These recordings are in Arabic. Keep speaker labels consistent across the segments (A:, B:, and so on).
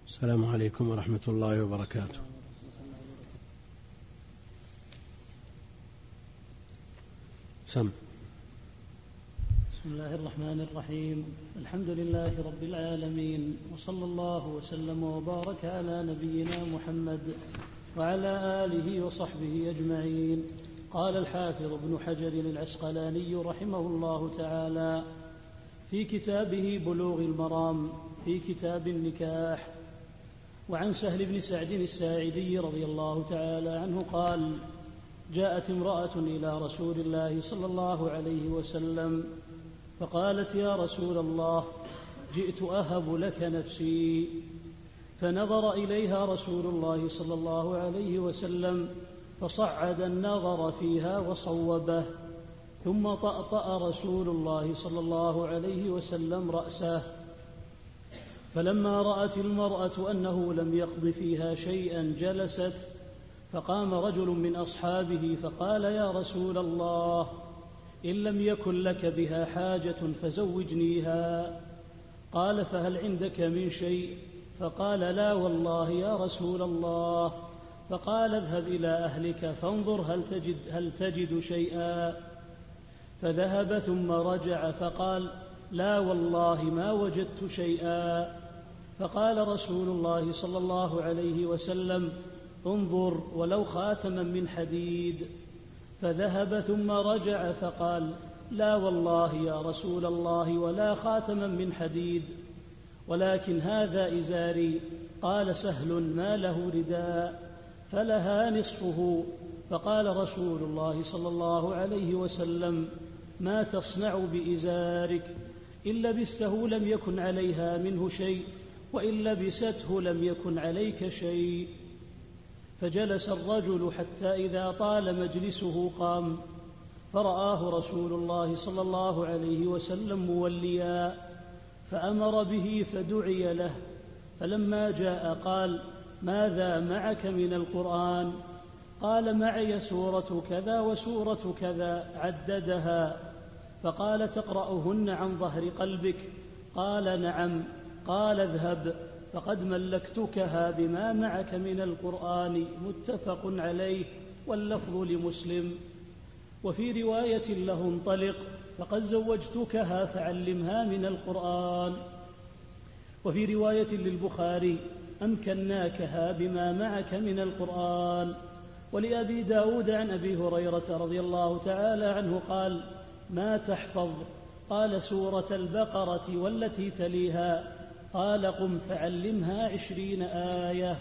A: السلام عليكم ورحمة الله وبركاته.
B: بسم الله الرحمن الرحيم. الحمد لله رب العالمين، وصلى الله وسلم وبارك على نبينا محمد وعلى آله وصحبه أجمعين. قال الحافظ ابن حجر العسقلاني رحمه الله تعالى في كتابه بلوغ المرام في كتاب النكاح: وعن سهل بن سعد الساعدي رضي الله تعالى عنه قال: جاءت امرأة إلى رسول الله صلى الله عليه وسلم فقالت: يا رسول الله، جئت أهب لك نفسي. فنظر إليها رسول الله صلى الله عليه وسلم فصعد النظر فيها وصوبه، ثم طأطأ رسول الله صلى الله عليه وسلم رأسه. فلما رأت المرأة أنه لم يقض فيها شيئا جلست، فقام رجل من أصحابه فقال: يا رسول الله، إن لم يكن لك بها حاجة فزوجنيها. قال: فهل عندك من شيء؟ فقال: لا والله يا رسول الله. فقال: اذهب إلى أهلك فانظر هل تجد شيئا. فذهب ثم رجع فقال: لا والله ما وجدت شيئا. فقال رسول الله صلى الله عليه وسلم: انظر ولو خاتما من حديد. فذهب ثم رجع فقال: لا والله يا رسول الله ولا خاتما من حديد، ولكن هذا إزاري. قال سهل: ما له رداء فلها نصفه. فقال رسول الله صلى الله عليه وسلم: ما تصنع بإزارك؟ إن لبسته لم يكن عليها منه شيء، وإن لبسته لم يكن عليك شيء. فجلس الرجل حتى إذا طال مجلسه قام، فرآه رسول الله صلى الله عليه وسلم موليا، فأمر به فدعي له. فلما جاء قال: ماذا معك من القرآن؟ قال: معي سورة كذا وسورة كذا، عددها. فقال: تقرأهن عن ظهر قلبك؟ قال: نعم. قال: اذهب فقد ملكتكها بما معك من القرآن. متفق عليه، واللفظ لمسلم. وفي رواية له: انطلق فقد زوجتكها فعلمها من القرآن. وفي رواية للبخاري: أمكناكها بما معك من القرآن. ولأبي داود عن أبي هريرة رضي الله تعالى عنه قال: ما تحفظ؟ قال: سورة البقرة والتي تليها. قال: قم فعلمها 20 آية.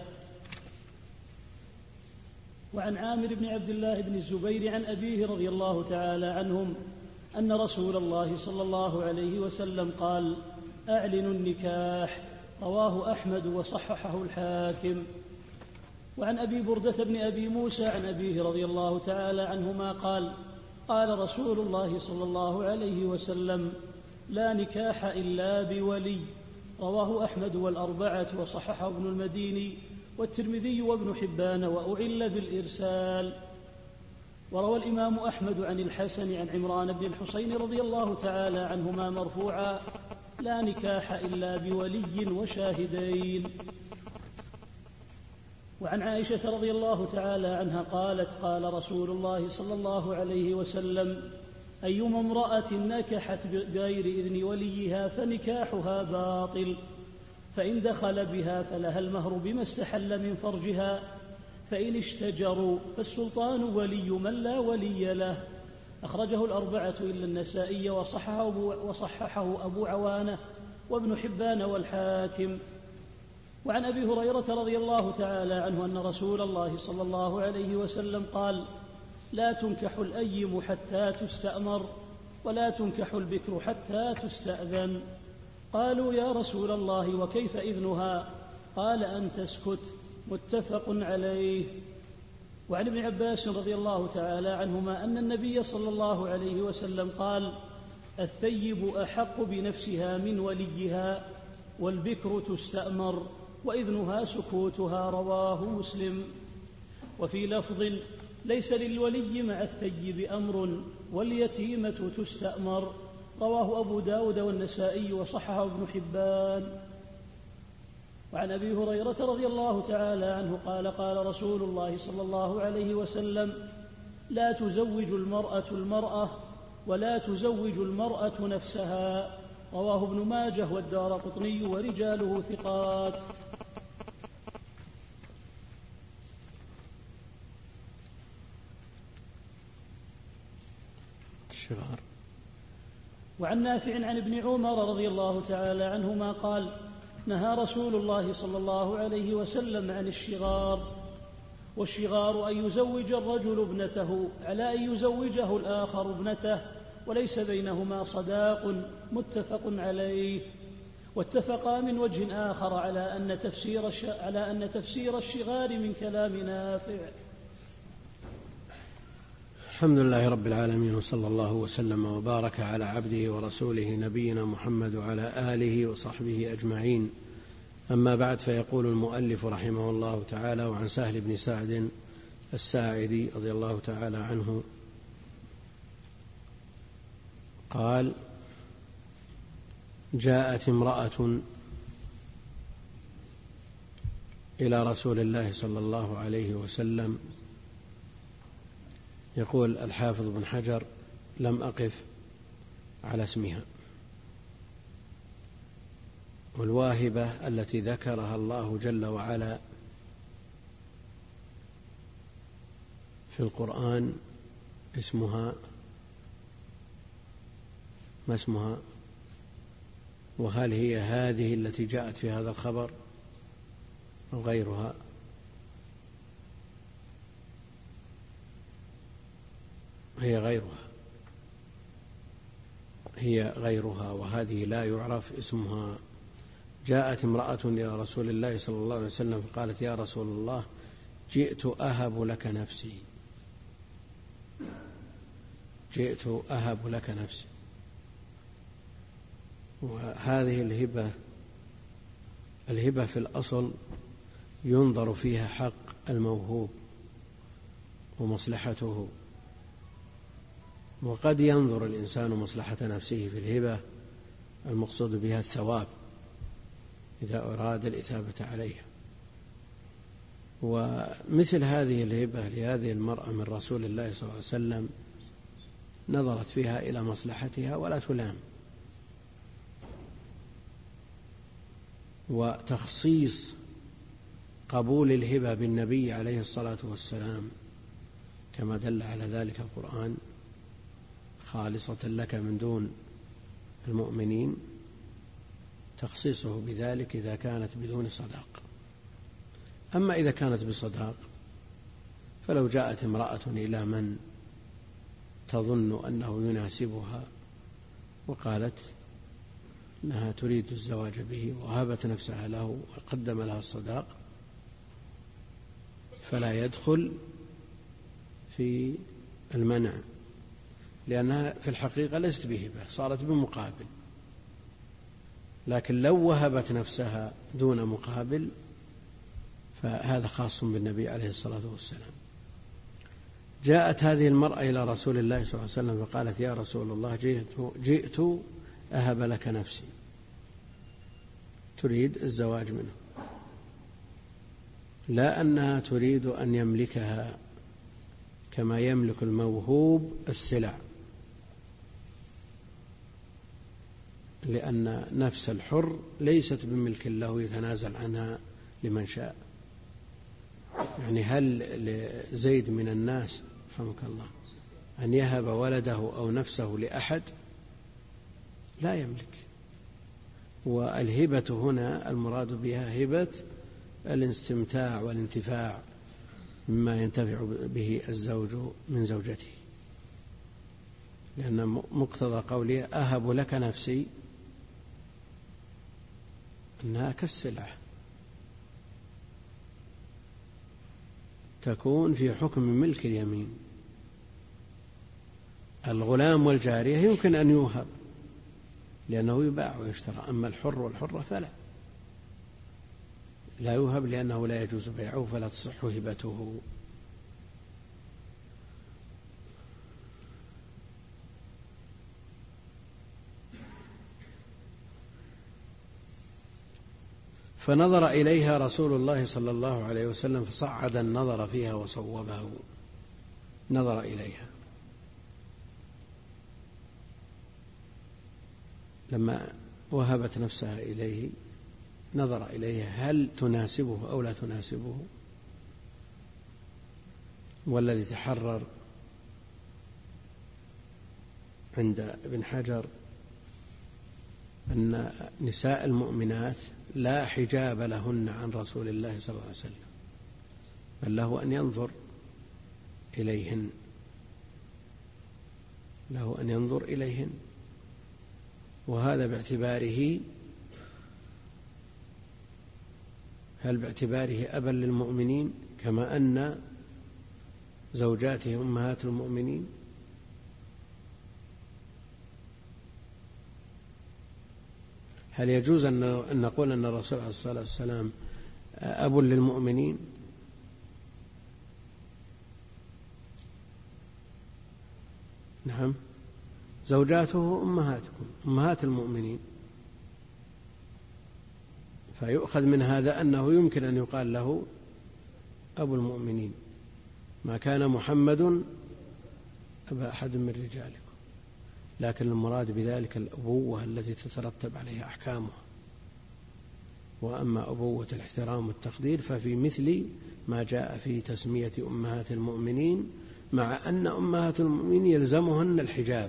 B: وعن عامر بن عبد الله بن الزبير عن أبيه رضي الله تعالى عنهم أن رسول الله صلى الله عليه وسلم قال: أعلنوا النكاح. رواه أحمد وصححه الحاكم. وعن أبي بردة بن أبي موسى عن أبيه رضي الله تعالى عنهما قال: قال رسول الله صلى الله عليه وسلم: لا نكاح إلا بولي. رواه أحمد والأربعة وصححه ابن المديني والترمذي وابن حبان، وأعل بالإرسال. وروى الإمام أحمد عن الحسن عن عمران بن الحصين رضي الله تعالى عنهما مرفوعا: لا نكاح إلا بولي وشاهدين. وعن عائشة رضي الله تعالى عنها قالت: قال رسول الله صلى الله عليه وسلم: أيما امرأة نكحت بغير إذن وليها فنكاحها باطل، فإن دخل بها فلها المهر بما استحل من فرجها، فإن اشتجروا فالسلطان ولي من لا ولي له. أخرجه الأربعة إلا النسائي، وصححه أبو عوانة وابن حبان والحاكم. وعن أبي هريرة رضي الله تعالى عنه أن رسول الله صلى الله عليه وسلم قال: لا تنكح الأيم حتى تستأمر، ولا تنكح البكر حتى تستأذن. قالوا: يا رسول الله وكيف إذنها؟ قال: أن تسكت. متفق عليه. وعن ابن عباس رضي الله تعالى عنهما أن النبي صلى الله عليه وسلم قال: الثيب أحق بنفسها من وليها، والبكر تستأمر وإذنها سكوتها. رواه مسلم. وفي لفظ: ليس للولي مع الثيب أمر، واليتيمة تستأمر. رواه أبو داود والنسائي وصححه ابن حبان. وعن أبي هريرة رضي الله تعالى عنه قال قال رسول الله صلى الله عليه وسلم: لا تزوج المرأة المرأة ولا تزوج المرأة نفسها. رواه ابن ماجه والدارقطني ورجاله ثقات.
A: الشغار.
B: وعن نافع عن ابن عمر رضي الله تعالى عنهما قال: نهى رسول الله صلى الله عليه وسلم عن الشغار. والشغار أن يزوج الرجل ابنته على أن يزوجه الآخر ابنته وليس بينهما صداق، متفق عليه. واتفقا من وجه آخر على أن تفسير الشغار من كلام نافع.
A: الحمد لله رب العالمين، وصلى الله وسلم وبارك على عبده ورسوله نبينا محمد وعلى آله وصحبه أجمعين. أما بعد، فيقول المؤلف رحمه الله تعالى: وعن سهل بن سعد الساعدي رضي الله تعالى عنه قال: جاءت امرأة إلى رسول الله صلى الله عليه وسلم. يقول الحافظ بن حجر: لم أقف على اسمها. والواهبة التي ذكرها الله جل وعلا في القرآن اسمها ما اسمها؟ وهل هي هذه التي جاءت في هذا الخبر أو غيرها؟ هي غيرها، وهذه لا يعرف اسمها. جاءت امرأة إلى رسول الله صلى الله عليه وسلم فقالت: يا رسول الله، جئت أهب لك نفسي. وهذه الهبة في الأصل ينظر فيها حق الموهوب ومصلحته، وقد ينظر الإنسان مصلحة نفسه في الهبة المقصود بها الثواب إذا أراد الإثابة عليها. ومثل هذه الهبة لهذه المرأة من رسول الله صلى الله عليه وسلم نظرت فيها إلى مصلحتها ولا تلام. وتخصيص قبول الهبة بالنبي عليه الصلاة والسلام كما دل على ذلك القرآن: خالصة لك من دون المؤمنين، تخصيصه بذلك إذا كانت بدون صداق. أما إذا كانت بصداق، فلو جاءت امرأة إلى من تظن أنه يناسبها وقالت أنها تريد الزواج به وهبت نفسها له وقدم لها الصداق، فلا يدخل في المنع، لأنها في الحقيقة ليست بهبة، صارت بمقابل. لكن لو وهبت نفسها دون مقابل فهذا خاص بالنبي عليه الصلاة والسلام. جاءت هذه المرأة إلى رسول الله صلى الله عليه وسلم فقالت: يا رسول الله، جئت أهب لك نفسي، تريد الزواج منه، لا أنها تريد أن يملكها كما يملك الموهوب السلع، لأن نفس الحر ليست بملك له يتنازل عنها لمن شاء. يعني هل لزيد من الناس رحمك الله أن يهب ولده أو نفسه لأحد؟ لا يملك. والهبة هنا المراد بها هبة الاستمتاع والانتفاع مما ينتفع به الزوج من زوجته، لأن مقتضى قوله أهب لك نفسي أنها كالسلعة تكون في حكم ملك اليمين. الغلام والجارية يمكن أن يوهب لأنه يباع ويشترى، أما الحر والحرة فلا، لا يوهب لأنه لا يجوز بيعه فلا تصح هبته. فنظر إليها رسول الله صلى الله عليه وسلم فصعد النظر فيها وصوبه. نظر إليها لما وهبت نفسها إليه، نظر إليها هل تناسبه أو لا تناسبه. والذي تحرر عند ابن حجر أن نساء المؤمنات لا حجاب لهن عن رسول الله صلى الله عليه وسلم، بل له أن ينظر إليهن، له أن ينظر إليهن. وهذا باعتباره، هل باعتباره أبا للمؤمنين كما أن زوجاته أمهات المؤمنين؟ هل يجوز أن نقول أن الرسول عليه الصلاة والسلام أب للمؤمنين؟ نعم، زوجاته أمهاتكم، أمهات المؤمنين. فيؤخذ من هذا أنه يمكن أن يقال له أبو المؤمنين، ما كان محمد أبا أحد من رجالكم، لكن المراد بذلك الأبوة التي تترتب عليها أحكامها. وأما أبوة الاحترام والتقدير ففي مثل ما جاء في تسمية أمهات المؤمنين، مع أن أمهات المؤمنين يلزمهن الحجاب.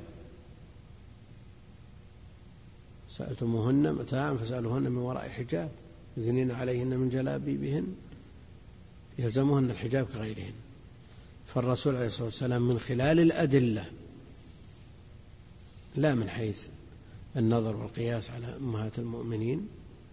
A: سألتموهن متاعا فسألوهن من وراء حجاب يدنين عليهن من جلابيبهن، يلزمهن الحجاب كغيرهن. فالرسول عليه الصلاة والسلام من خلال الأدلة، لا من حيث النظر والقياس على أمهات المؤمنين،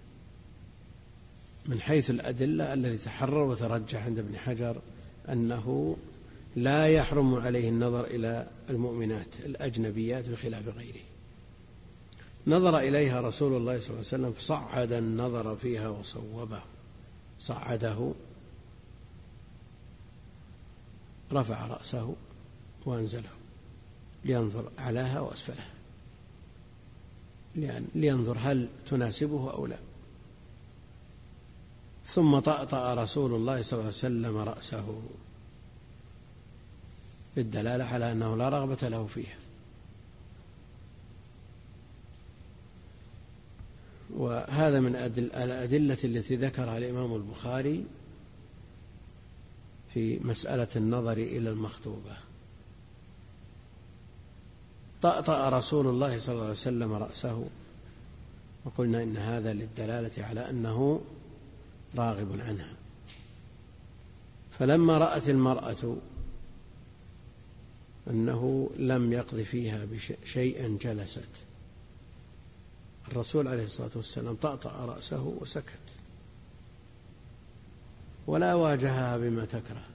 A: من حيث الأدلة الذي تحرر وترجح عند ابن حجر أنه لا يحرم عليه النظر إلى المؤمنات الأجنبيات بخلاف غيره. نظر إليها رسول الله صلى الله عليه وسلم فصعد النظر فيها وصوبه. صعده، رفع رأسه وأنزله لينظر أعلاها وأسفلها، لينظر هل تناسبه أو لا. ثم طأطأ رسول الله صلى الله عليه وسلم رأسه بالدلالة على أنه لا رغبة له فيها. وهذا من الأدلة التي ذكرها الإمام البخاري في مسألة النظر إلى المخطوبة. طأطأ رسول الله صلى الله عليه وسلم رأسه، وقلنا إن هذا للدلالة على أنه راغب عنها. فلما رأت المرأة أنه لم يقض فيها شيئا جلست. الرسول عليه الصلاة والسلام طأطأ رأسه وسكت، ولا واجهها بما تكره،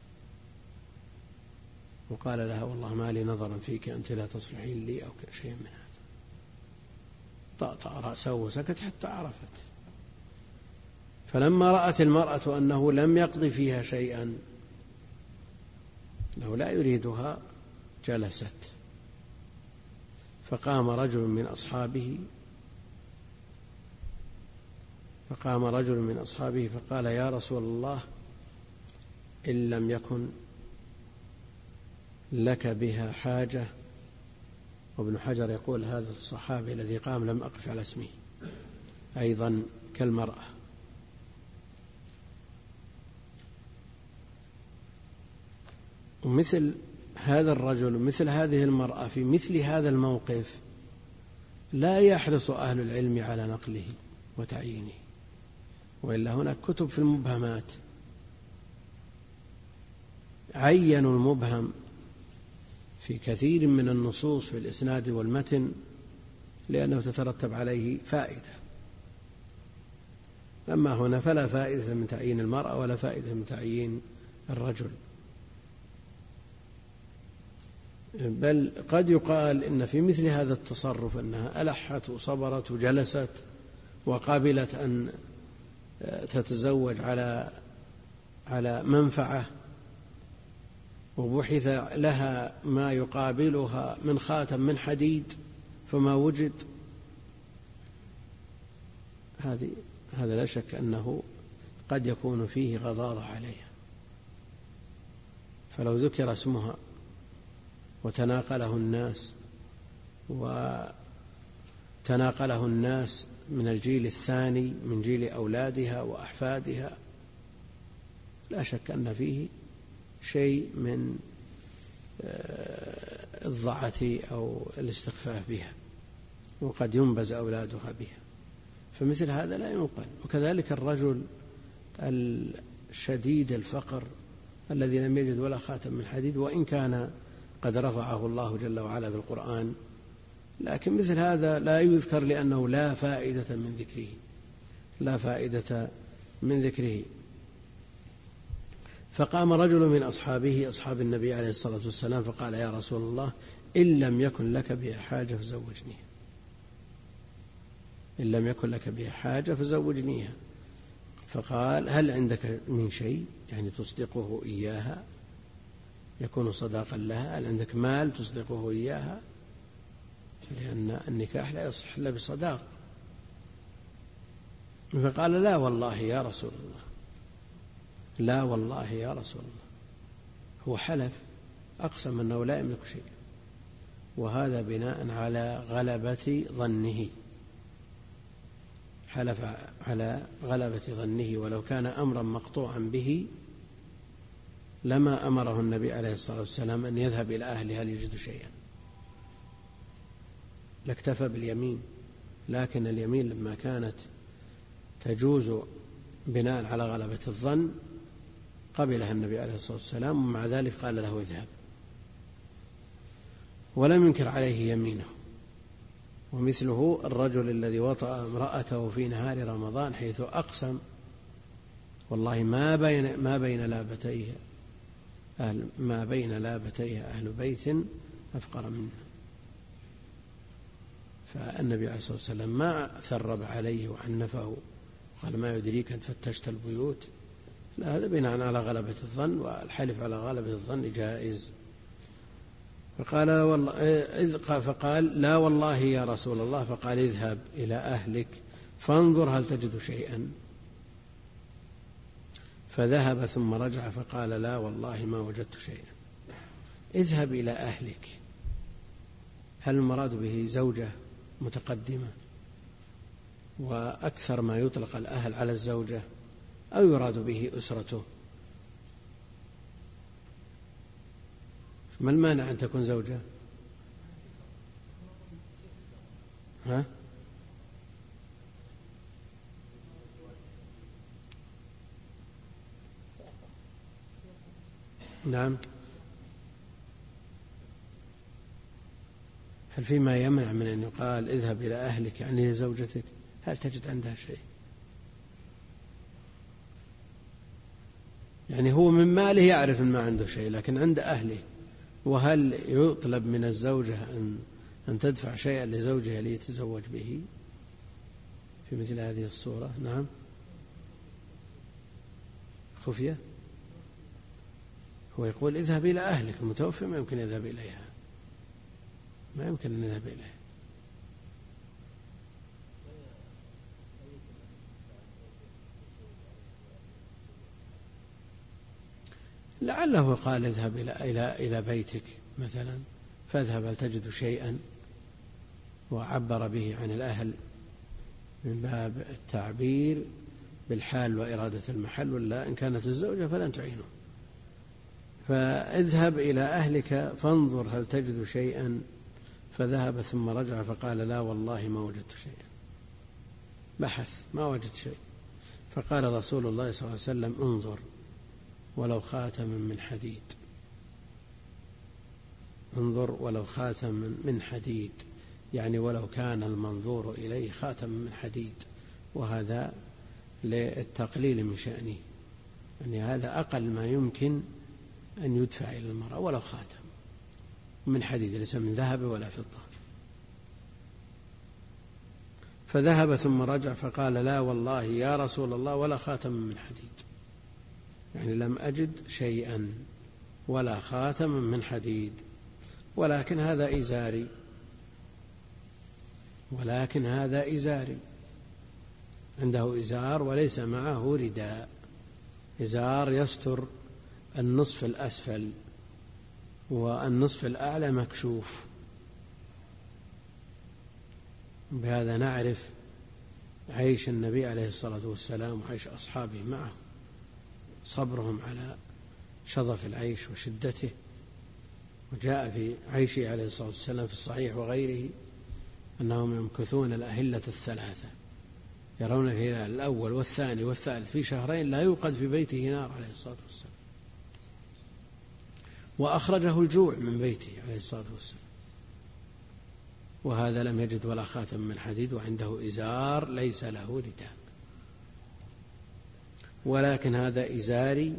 A: وقال لها والله ما لي نظرا فيك، أنت لا تصلحين لي أو شيء من هذا. طأطأ رأسه وسكت حتى عرفت. فلما رأت المرأة أنه لم يقض فيها شيئا، أنه لا يريدها، جلست. فقام رجل من أصحابه فقال يا رسول الله إن لم يكن لك بها حاجة. وابن حجر يقول هذا الصحابي الذي قام لم أقف على اسمه أيضا كالمرأة. ومثل هذا الرجل مثل هذه المرأة في مثل هذا الموقف لا يحرص أهل العلم على نقله وتعيينه، وإلا هناك كتب في المبهمات عينوا المبهم في كثير من النصوص في الإسناد والمتن لأنه تترتب عليه فائدة. أما هنا فلا فائدة من تعيين المرأة ولا فائدة من تعيين الرجل، بل قد يقال إن في مثل هذا التصرف أنها ألحت وصبرت وجلست وقابلت أن تتزوج على منفعة، وبحث لها ما يقابلها من خاتم من حديد فما وجد. هذا لا شك أنه قد يكون فيه غضاضة عليها، فلو ذكر اسمها وتناقله الناس من الجيل الثاني من جيل أولادها وأحفادها، لا شك أن فيه شيء من الضعة أو الاستخفاف بها، وقد ينبز أولادها بها، فمثل هذا لا ينقل. وكذلك الرجل الشديد الفقر الذي لم يجد ولا خاتم من حديد، وإن كان قد رفعه الله جل وعلا بالقرآن، لكن مثل هذا لا يذكر لأنه لا فائدة من ذكره. فقام رجل من أصحاب النبي عليه الصلاة والسلام فقال: يا رسول الله، إن لم يكن لك بها حاجة فزوجنيها. فقال: هل عندك من شيء يعني تصدقه إياها يكون صداقا لها؟ هل عندك مال تصدقه إياها؟ لأن النكاح لا يصح إلا بصداق. فقال: لا والله يا رسول الله. هو حلف، أقسم أنه لا يملك شيء، وهذا بناء على غلبة ظنه، حلف على غلبة ظنه، ولو كان أمرا مقطوعا به لما أمره النبي عليه الصلاة والسلام أن يذهب إلى أهله هل يجد شيئا، لاكتفى باليمين. لكن اليمين لما كانت تجوز بناء على غلبة الظن قبلها النبي عليه الصلاة والسلام، ومع ذلك قال له: اذهب، ولم ينكر عليه يمينه. ومثله الرجل الذي وطأ امرأته في نهار رمضان حيث أقسم: والله ما بين لابتيها أهل بيت أفقر منه. فالنبي عليه الصلاة والسلام ما ثرب عليه وعنفه وقال: ما يدريك أن فتشت البيوت. لا، هذا بناء على غلبة الظن، والحلف على غلبة الظن جائز. فقال: لا والله يا رسول الله. فقال: اذهب إلى أهلك فانظر هل تجد شيئا. فذهب ثم رجع فقال: لا والله ما وجدت شيئا. اذهب إلى أهلك، هل المراد به زوجة متقدمة وأكثر ما يطلق الأهل على الزوجة، أو يراد به أسرته؟ ما المانع أن تكون زوجة؟ نعم. هل فيما يمنع من أن يقال اذهب إلى أهلك يعني زوجتك؟ هل تجد عندها شيء؟ يعني هو من ماله يعرف أن ما عنده شيء، لكن عند أهله. وهل يطلب من الزوجة أن تدفع شيئا لزوجها ليتزوج به في مثل هذه الصورة؟ نعم. خفية. هو يقول اذهب إلى أهلك، المتوفي ما يمكن يذهب إليها، ما يمكن أن يذهب إليها. لعله قال اذهب إلى بيتك مثلا، فاذهب هل تجد شيئا، وعبر به عن الأهل من باب التعبير بالحال وإرادة المحل، ولا إن كانت الزوجة فلن تعينه. فاذهب إلى أهلك فانظر هل تجد شيئا. فذهب ثم رجع فقال: لا والله ما وجدت شيئا. بحث ما وجد شيء. فقال رسول الله صلى الله عليه وسلم: انظر ولو خاتم من حديد، انظر ولو خاتم من حديد، يعني ولو كان المنظور إليه خاتم من حديد. وهذا للتقليل من شأنه، يعني هذا أقل ما يمكن أن يدفع إلى المرأة، ولو خاتم من حديد ليس من ذهب ولا فضة. فذهب ثم رجع فقال: لا والله يا رسول الله ولا خاتم من حديد، يعني لم أجد شيئا ولا خاتم من حديد، ولكن هذا إزاري. عنده إزار وليس معه رداء، إزار يستر النصف الأسفل والنصف الأعلى مكشوف. بهذا نعرف عيش النبي عليه الصلاة والسلام وعيش أصحابه معه، صبرهم على شظف العيش وشدته. وجاء في عيشه عليه الصلاة والسلام في الصحيح وغيره أنهم يمكثون الأهلة الثلاثة، يرون الهلال الأول والثاني والثالث في شهرين لا يوقد في بيته نار عليه الصلاة والسلام، وأخرجه الجوع من بيته عليه الصلاة والسلام، وهذا لم يجد ولا خاتم من حديد وعنده إزار ليس له رداء. ولكن هذا إزاري،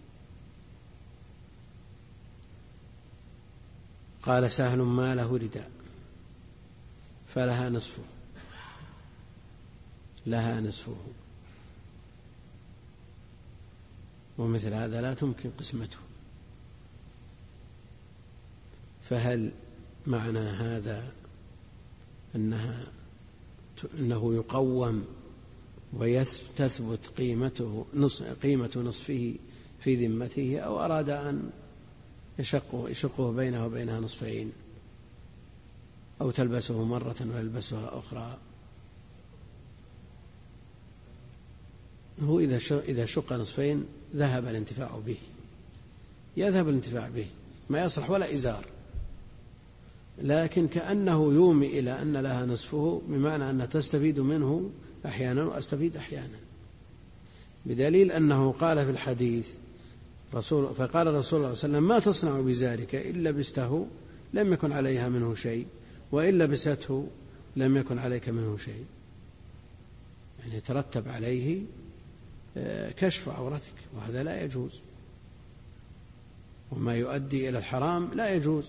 A: قال سهل ما له رداء فلها نصفه، لها نصفه، ومثل هذا لا تمكن قسمته. فهل معنى هذا أنه يقوم وتثبت قيمة نصفه في ذمته، أو أراد أن يشقه بينه وبينها نصفين، أو تلبسه مرة ويلبسها أخرى؟ هو إذا شق نصفين ذهب الانتفاع به، يذهب الانتفاع به، ما يصلح ولا إزار، لكن كأنه يومي إلى أن لها نصفه، بمعنى أن تستفيد منه أحيانا وأستفيد أحيانا، بدليل أنه قال في الحديث فقال رسول الله صلى الله عليه وسلم ما تصنع بزارك إن لبسته لم يكن عليها منه شيء وإن لبسته لم يكن عليك منه شيء، يعني يترتب عليه كشف عورتك، وهذا لا يجوز، وما يؤدي إلى الحرام لا يجوز.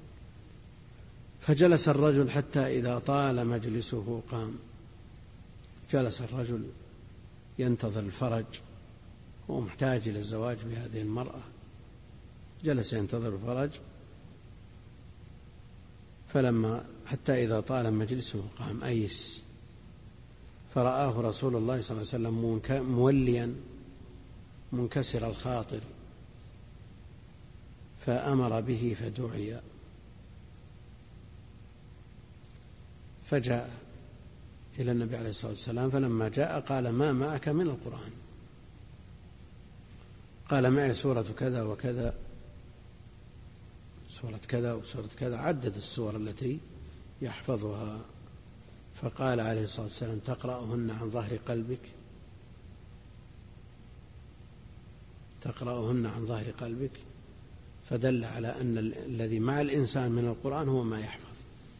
A: فجلس الرجل حتى إذا طال مجلسه قام. جلس الرجل ينتظر الفرج، هو محتاج إلى الزواج بهذه المرأة، جلس ينتظر الفرج، فلما حتى إذا طال مجلسه قام أيس، فرآه رسول الله صلى الله عليه وسلم موليا منكسر الخاطر، فأمر به فدعي، فجاء إلى النبي عليه الصلاة والسلام، فلما جاء قال ما معك من القرآن؟ قال معي سورة كذا وكذا، سورة كذا وسورة كذا، عدد السور التي يحفظها. فقال عليه الصلاة والسلام تقرأهن عن ظهر قلبك؟ تقرأهن عن ظهر قلبك؟ فدل على أن الذي مع الإنسان من القرآن هو ما يحفظ،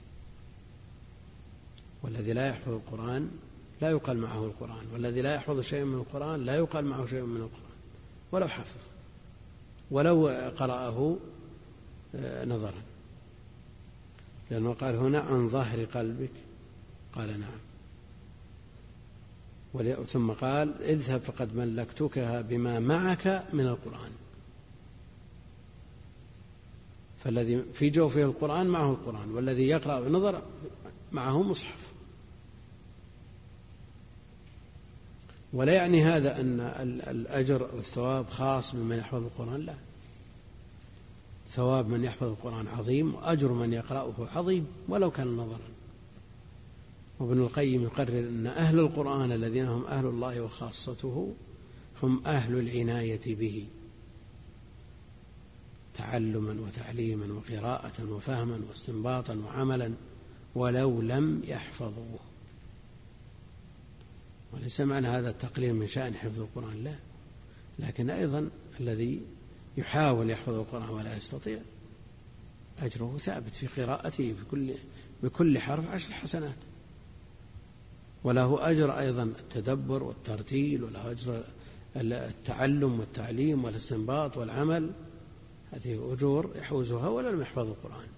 A: والذي لا يحفظ القرآن لا يقال معه القرآن، والذي لا يحفظ شيء من القرآن لا يقال معه شيء من القرآن ولو حفظ ولو قرأه نظرا، لأنه قال هنا عن ظهر قلبك، قال نعم، ثم قال اذهب فقد ملكتكها بما معك من القرآن. فالذي في جوفه القرآن معه القرآن، والذي يقرأ بنظر معه مصحف. ولا يعني هذا أن الأجر والثواب خاص بمن يحفظ القرآن، لا، ثواب من يحفظ القرآن عظيم، وأجر من يقرأه عظيم ولو كان نظرا. وابن القيم يقرر أن أهل القرآن الذين هم أهل الله وخاصته هم أهل العناية به تعلما وتعليما وقراءة وفهما واستنباطا وعملا ولو لم يحفظوه. وليس معنى هذا التقليل من شأن حفظ القرآن، لا، لكن أيضا الذي يحاول يحفظ القرآن ولا يستطيع أجره ثابت في قراءته بكل حرف 10 حسنات، وله أجر أيضا التدبر والترتيل، وله أجر التعلم والتعليم والاستنباط والعمل، هذه أجور يحوزها ولا لم يحفظ القرآن.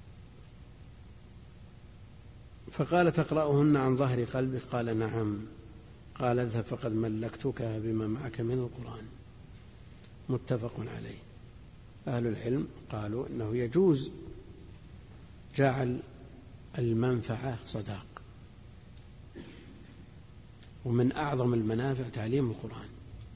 A: فقال تقرأهن عن ظهر قلبك؟ قال نعم. قال اذهب فقد ملكتك بما معك من القرآن. متفق عليه. أهل العلم قالوا إنه يجوز جعل المنفعة صداق، ومن أعظم المنافع تعليم القرآن.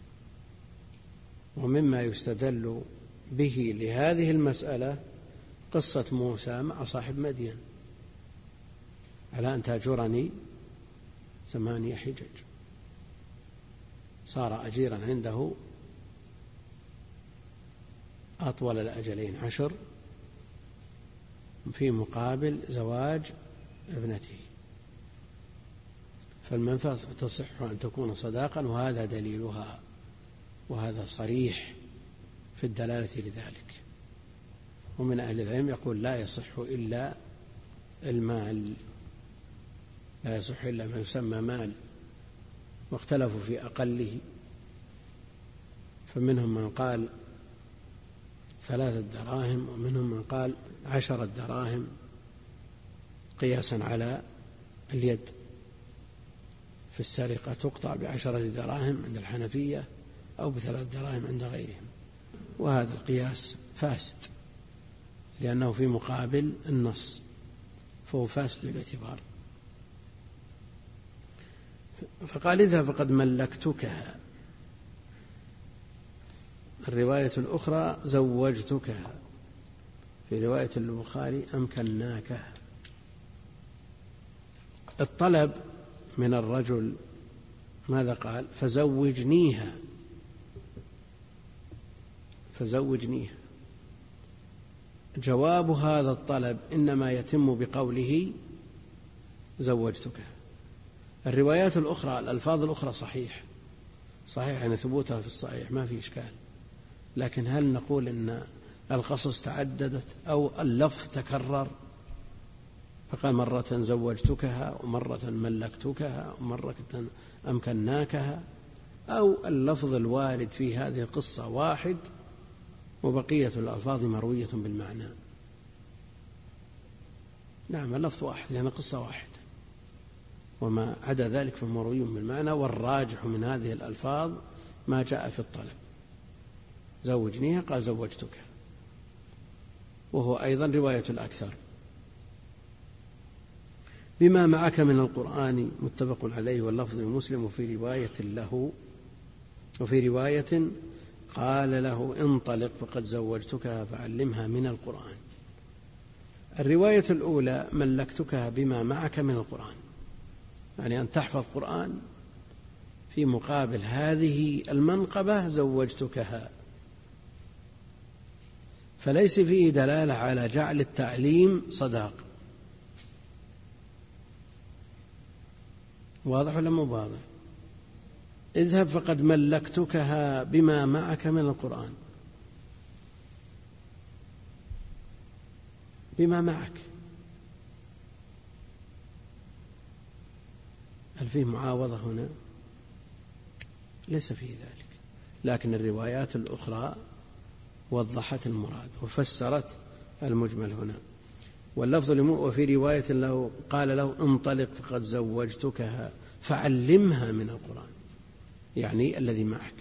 A: ومما يستدل به لهذه المسألة قصة موسى مع صاحب مدين على أن تأجرني 8 حجج، صار أجيرا عنده أطول الأجلين 10 في مقابل زواج ابنته، فالمنفعة تصح أن تكون صداقا، وهذا دليلها، وهذا صريح في الدلالة لذلك. ومن أهل العلم يقول لا يصح إلا المال، لا يصح إلا ما يسمى مال، واختلفوا في أقله، فمنهم من قال 3 دراهم، ومنهم من قال 10 دراهم، قياسا على اليد. في السرقة تقطع ب10 دراهم عند الحنفية أو ب3 دراهم عند غيرهم، وهذا القياس فاسد لأنه في مقابل النص، فهو فاسد بالاعتبار. فقال اذهب فقد ملكتكها. الرواية الأخرى زوجتكها، في رواية البخاري أمكناكها. الطلب من الرجل ماذا قال؟ فزوجنيها، فزوجنيها. جواب هذا الطلب إنما يتم بقوله زوجتكها. الروايات الأخرى، الألفاظ الأخرى صحيح يعني ثبوتها في الصحيح ما في إشكال، لكن هل نقول إن القصص تعددت أو اللفظ تكرر؟ فقال مرة زوجتكها، ومرة ملكتكها، ومرة أمكناكها، أو اللفظ الوارد في هذه القصة واحد وبقية الألفاظ مروية بالمعنى. نعم، اللفظ واحد لأن قصة واحدة، وما عدا ذلك فمروي بالمعنى. والراجح من هذه الألفاظ ما جاء في الطلب، زوجنيها قال زوجتك، وهو أيضا رواية الأكثر. بما معك من القرآن متفق عليه، واللفظ مسلم. وفي رواية قال له انطلق فقد زوجتكها فعلمها من القرآن. الرواية الأولى ملكتكها بما معك من القرآن، يعني أن تحفظ قرآن، في مقابل هذه المنقبة زوجتكها، فليس فيه دلالة على جعل التعليم صداق. واضح ولا مو واضح؟ اذهب فقد ملكتكها بما معك من القرآن، بما معك، هل فيه معاوضة هنا؟ ليس فيه ذلك، لكن الروايات الأخرى وضحت المراد وفسرت المجمل هنا. واللفظ وفي رواية له قال له انطلق فقد زوجتكها فعلمها من القرآن، يعني الذي معك.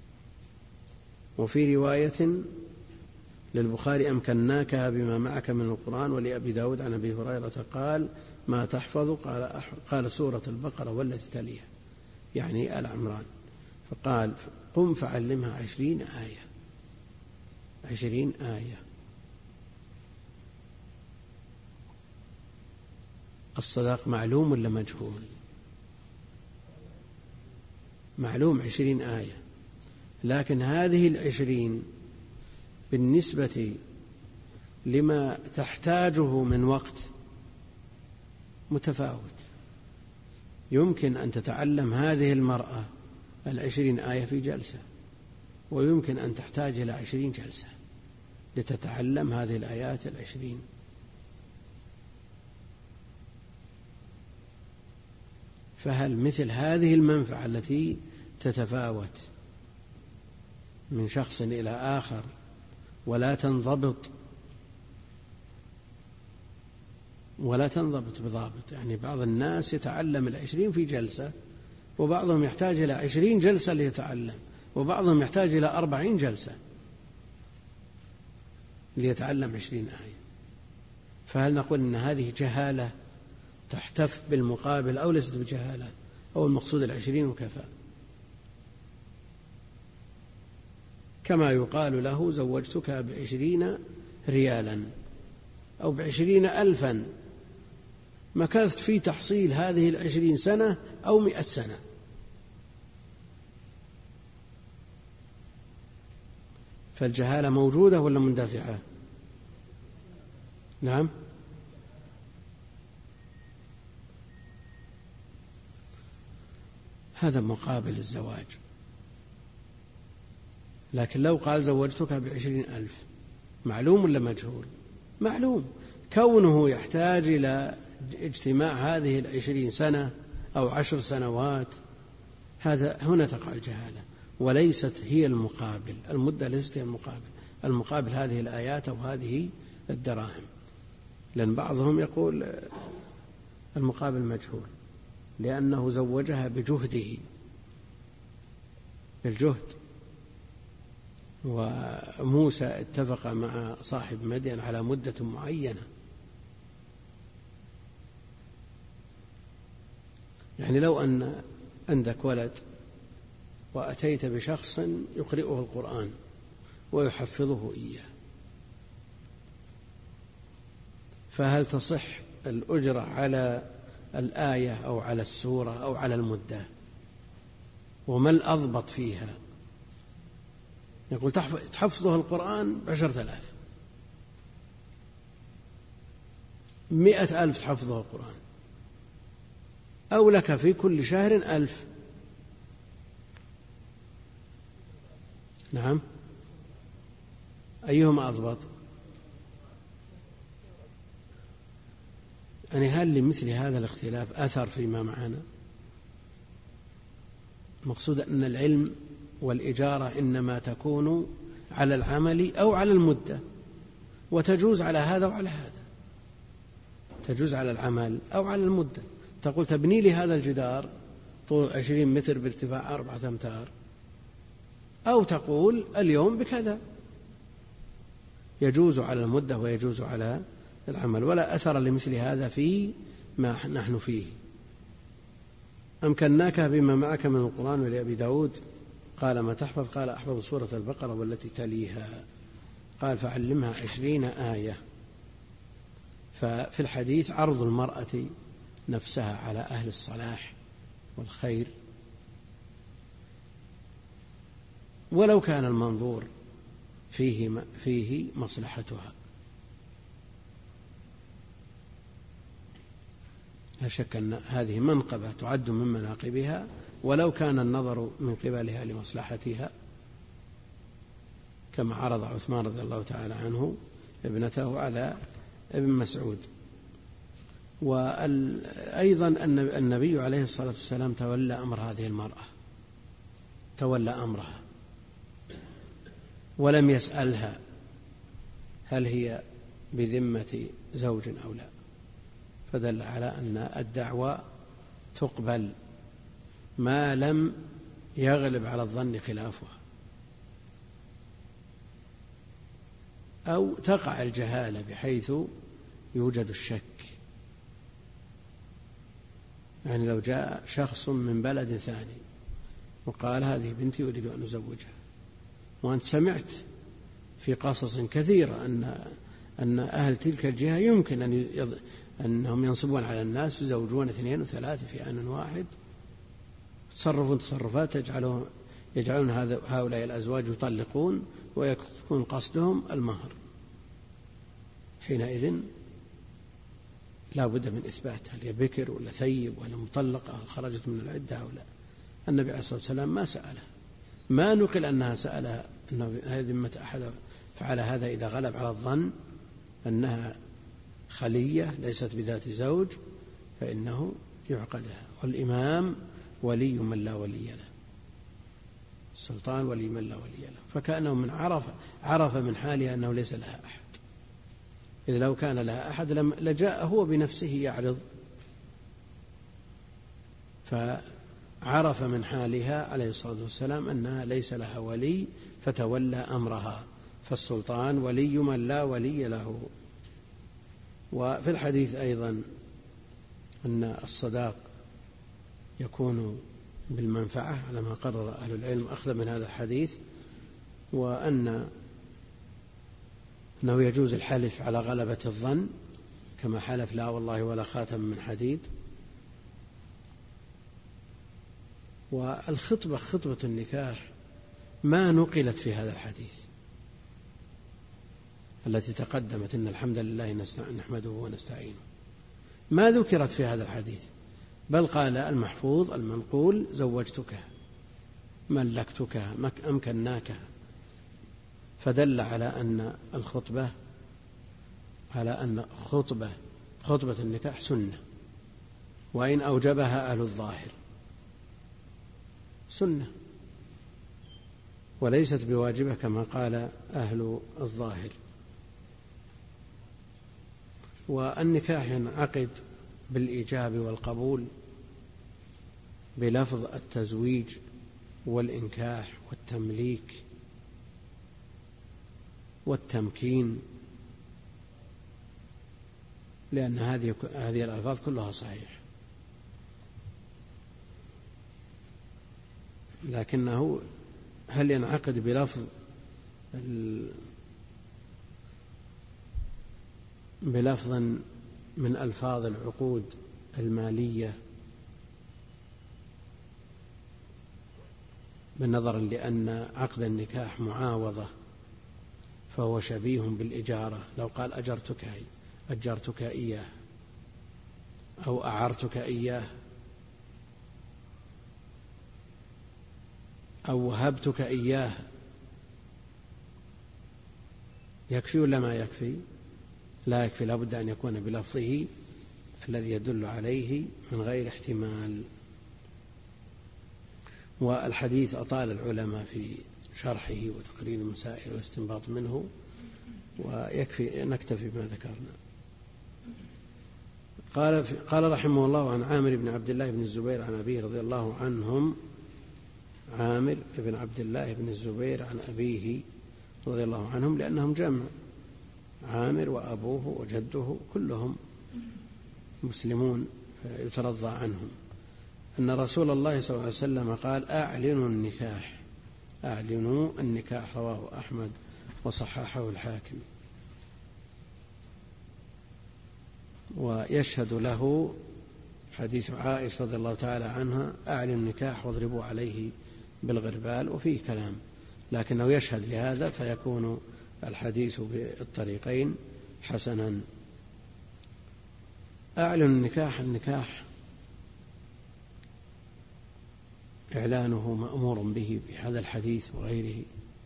A: وفي رواية للبخاري أمكناكها بما معك من القرآن. ولأبي داود عن أبي هريرة قال ما تحفظ؟ قال سورة البقرة والتي تليها، يعني آل عمران. فقال قم فعلمها 20 آية. 20 آية. الصداق معلوم ولا مجهول؟ معلوم، 20 آية، لكن هذه 20 بالنسبة لما تحتاجه من وقت متفاوت. يمكن أن تتعلم هذه المرأة 20 آية في جلسة، ويمكن أن تحتاج إلى 20 جلسة لتتعلم هذه الآيات 20. فهل مثل هذه المنفعة التي تتفاوت من شخص إلى آخر ولا تنضبط بضابط، يعني بعض الناس يتعلم 20 في جلسة، وبعضهم يحتاج إلى 20 جلسة ليتعلم، وبعضهم يحتاج إلى 40 جلسة ليتعلم 20 آية. فهل نقول أن هذه جهالة تحتف بالمقابل أو ليست بجهالة؟ أو المقصود 20 وكفى، كما يقال له زوجتك ب20 ريالا أو ب20 ألفا، مكثت في تحصيل هذه 20 سنة أو 100 سنة. فالجهالة موجودة ولا مندفعة؟ نعم، هذا مقابل الزواج. لكن لو قال زوجتك ب20,000، معلوم ولا مجهول؟ معلوم. كونه يحتاج إلى اجتماع هذه 20 سنة أو 10 سنوات، هذا هنا تقع الجهالة، وليست هي المقابل. المدة ليست هي المقابل. المقابل هذه الآيات أو هذه الدراهم. لأن بعضهم يقول المقابل مجهول لأنه زوجها بجهده، بالجهد. وموسى اتفق مع صاحب مدين على مدة معينة. يعني لو أن عندك ولد وأتيت بشخص يقرئه القرآن ويحفظه إياه، فهل تصح الأجرة على الآية أو على السورة أو على المدة؟ وما الأضبط فيها؟ يقول تحفظه القرآن ب10,000، 100,000 تحفظه القرآن، أو لك في كل شهر 1000. نعم، أيهما أضبط؟ يعني هل لمثل هذا الاختلاف أثر فيما معنا؟ المقصود أن العلم والإجارة إنما تكون على العمل أو على المدة، وتجوز على هذا وعلى هذا، تجوز على العمل أو على المدة. تقول تبني لي هذا الجدار طول 20 متر بارتفاع 4 أمتار، أو تقول اليوم بكذا، يجوز على المدة ويجوز على العمل، ولا أثر لمثل هذا في ما نحن فيه. أمكناك بما معك من القرآن. ولأبي داود قال ما تحفظ؟ قال أحفظ سورة البقرة والتي تليها. قال فعلمها 20 آية. ففي الحديث عرض المرأة نفسها على أهل الصلاح والخير، ولو كان المنظور فيه مصلحتها. لا شك أن هذه منقبة تعد من مناقبها، ولو كان النظر من قبلها لمصلحتها، كما عرض عثمان رضي الله تعالى عنه ابنته على ابن مسعود. وأيضا أن النبي عليه الصلاة والسلام تولى أمر هذه المرأة، تولى أمرها ولم يسألها هل هي بذمة زوج أو لا، فدل على أن الدعوة تقبل ما لم يغلب على الظن خلافها، أو تقع الجهالة بحيث يوجد الشك. يعني لو جاء شخص من بلد ثاني وقال هذه بنتي أريد أن أزوجها، وأنت سمعت في قصص كثيرة أن أهل تلك الجهة يمكن أنهم ينصبون على الناس يزوجون 2 و3 في آن واحد، تصرفون تصرفات يجعلون هؤلاء الأزواج يطلقون، ويكون قصدهم المهر. حينئذ لا بد من إثبات هل هي بكر ولا ثيب ولا مطلقة، هل خرجت من العدة أو لا. النبي عليه الصلاة والسلام ما سألها، ما نقل أنها سألها أنه ذمة أحد فعل هذا إذا غلب على الظن أنها خلية ليست بذات زوج، فإنه يعقدها. والإمام ولي من لا ولي له، السلطان ولي من لا ولي له. فكأنه من عرف من حالها أنه ليس لها أحد، إذ لو كان لها أحد لجاء هو بنفسه يعرض. فعرف من حالها عليه الصلاة والسلام أنها ليس لها ولي، فتولى أمرها. فالسلطان ولي من لا ولي له. وفي الحديث أيضا أن الصداق يكون بالمنفعة على ما قرر أهل العلم أخذ من هذا الحديث، وأنه يجوز الحلف على غلبة الظن كما حلف لا والله ولا خاتم من حديد. والخطبة خطبة النكاح ما نقلت في هذا الحديث التي تقدمت إن الحمد لله نحمده ونستعينه، ما ذكرت في هذا الحديث، بل قال المحفوظ المنقول زوجتكها ملكتكها أمكناكها، فدل على أن الخطبة خطبة النكاح سنة، وإن أوجبها أهل الظاهر سنة وليست بواجبة كما قال أهل الظاهر. والنكاح ينعقد بالإيجاب والقبول بلفظ التزويج والإنكاح والتمليك والتمكين، لأن هذه الألفاظ كلها صحيحة، لكنه هل ينعقد بلفظ من ألفاظ العقود المالية، بالنظر لأن عقد النكاح معاوضة فهو شبيه بالإجارة. لو قال أجرتك إياه أو أعرتك إياه أو وهبتك إياه، يكفي ولا ما يكفي؟ لا يكفي، لا بد أن يكون بلفظه الذي يدل عليه من غير احتمال. والحديث أطال العلماء في شرحه وتقرير المسائل والاستنباط منه، ويكفي نكتفي بما ذكرنا. قال رحمه الله عن عامر بن عبد الله بن الزبير عن أبيه رضي الله عنهم، عامر بن عبد الله بن الزبير عن أبيه رضي الله عنهم لأنهم جمع، عامر وأبوه وجده كلهم مسلمون يترضى عنهم، أن رسول الله صلى الله عليه وسلم قال أعلنوا النكاح، رواه أحمد وصححه الحاكم. ويشهد له حديث عائشة رضي الله تعالى عنها أعلنوا النكاح واضربوا عليه بالغربال، وفيه كلام، لكنه يشهد لهذا فيكون الحديث بالطريقين حسنا. أعلن النكاح إعلانه مأمور به بهذا الحديث وغيره،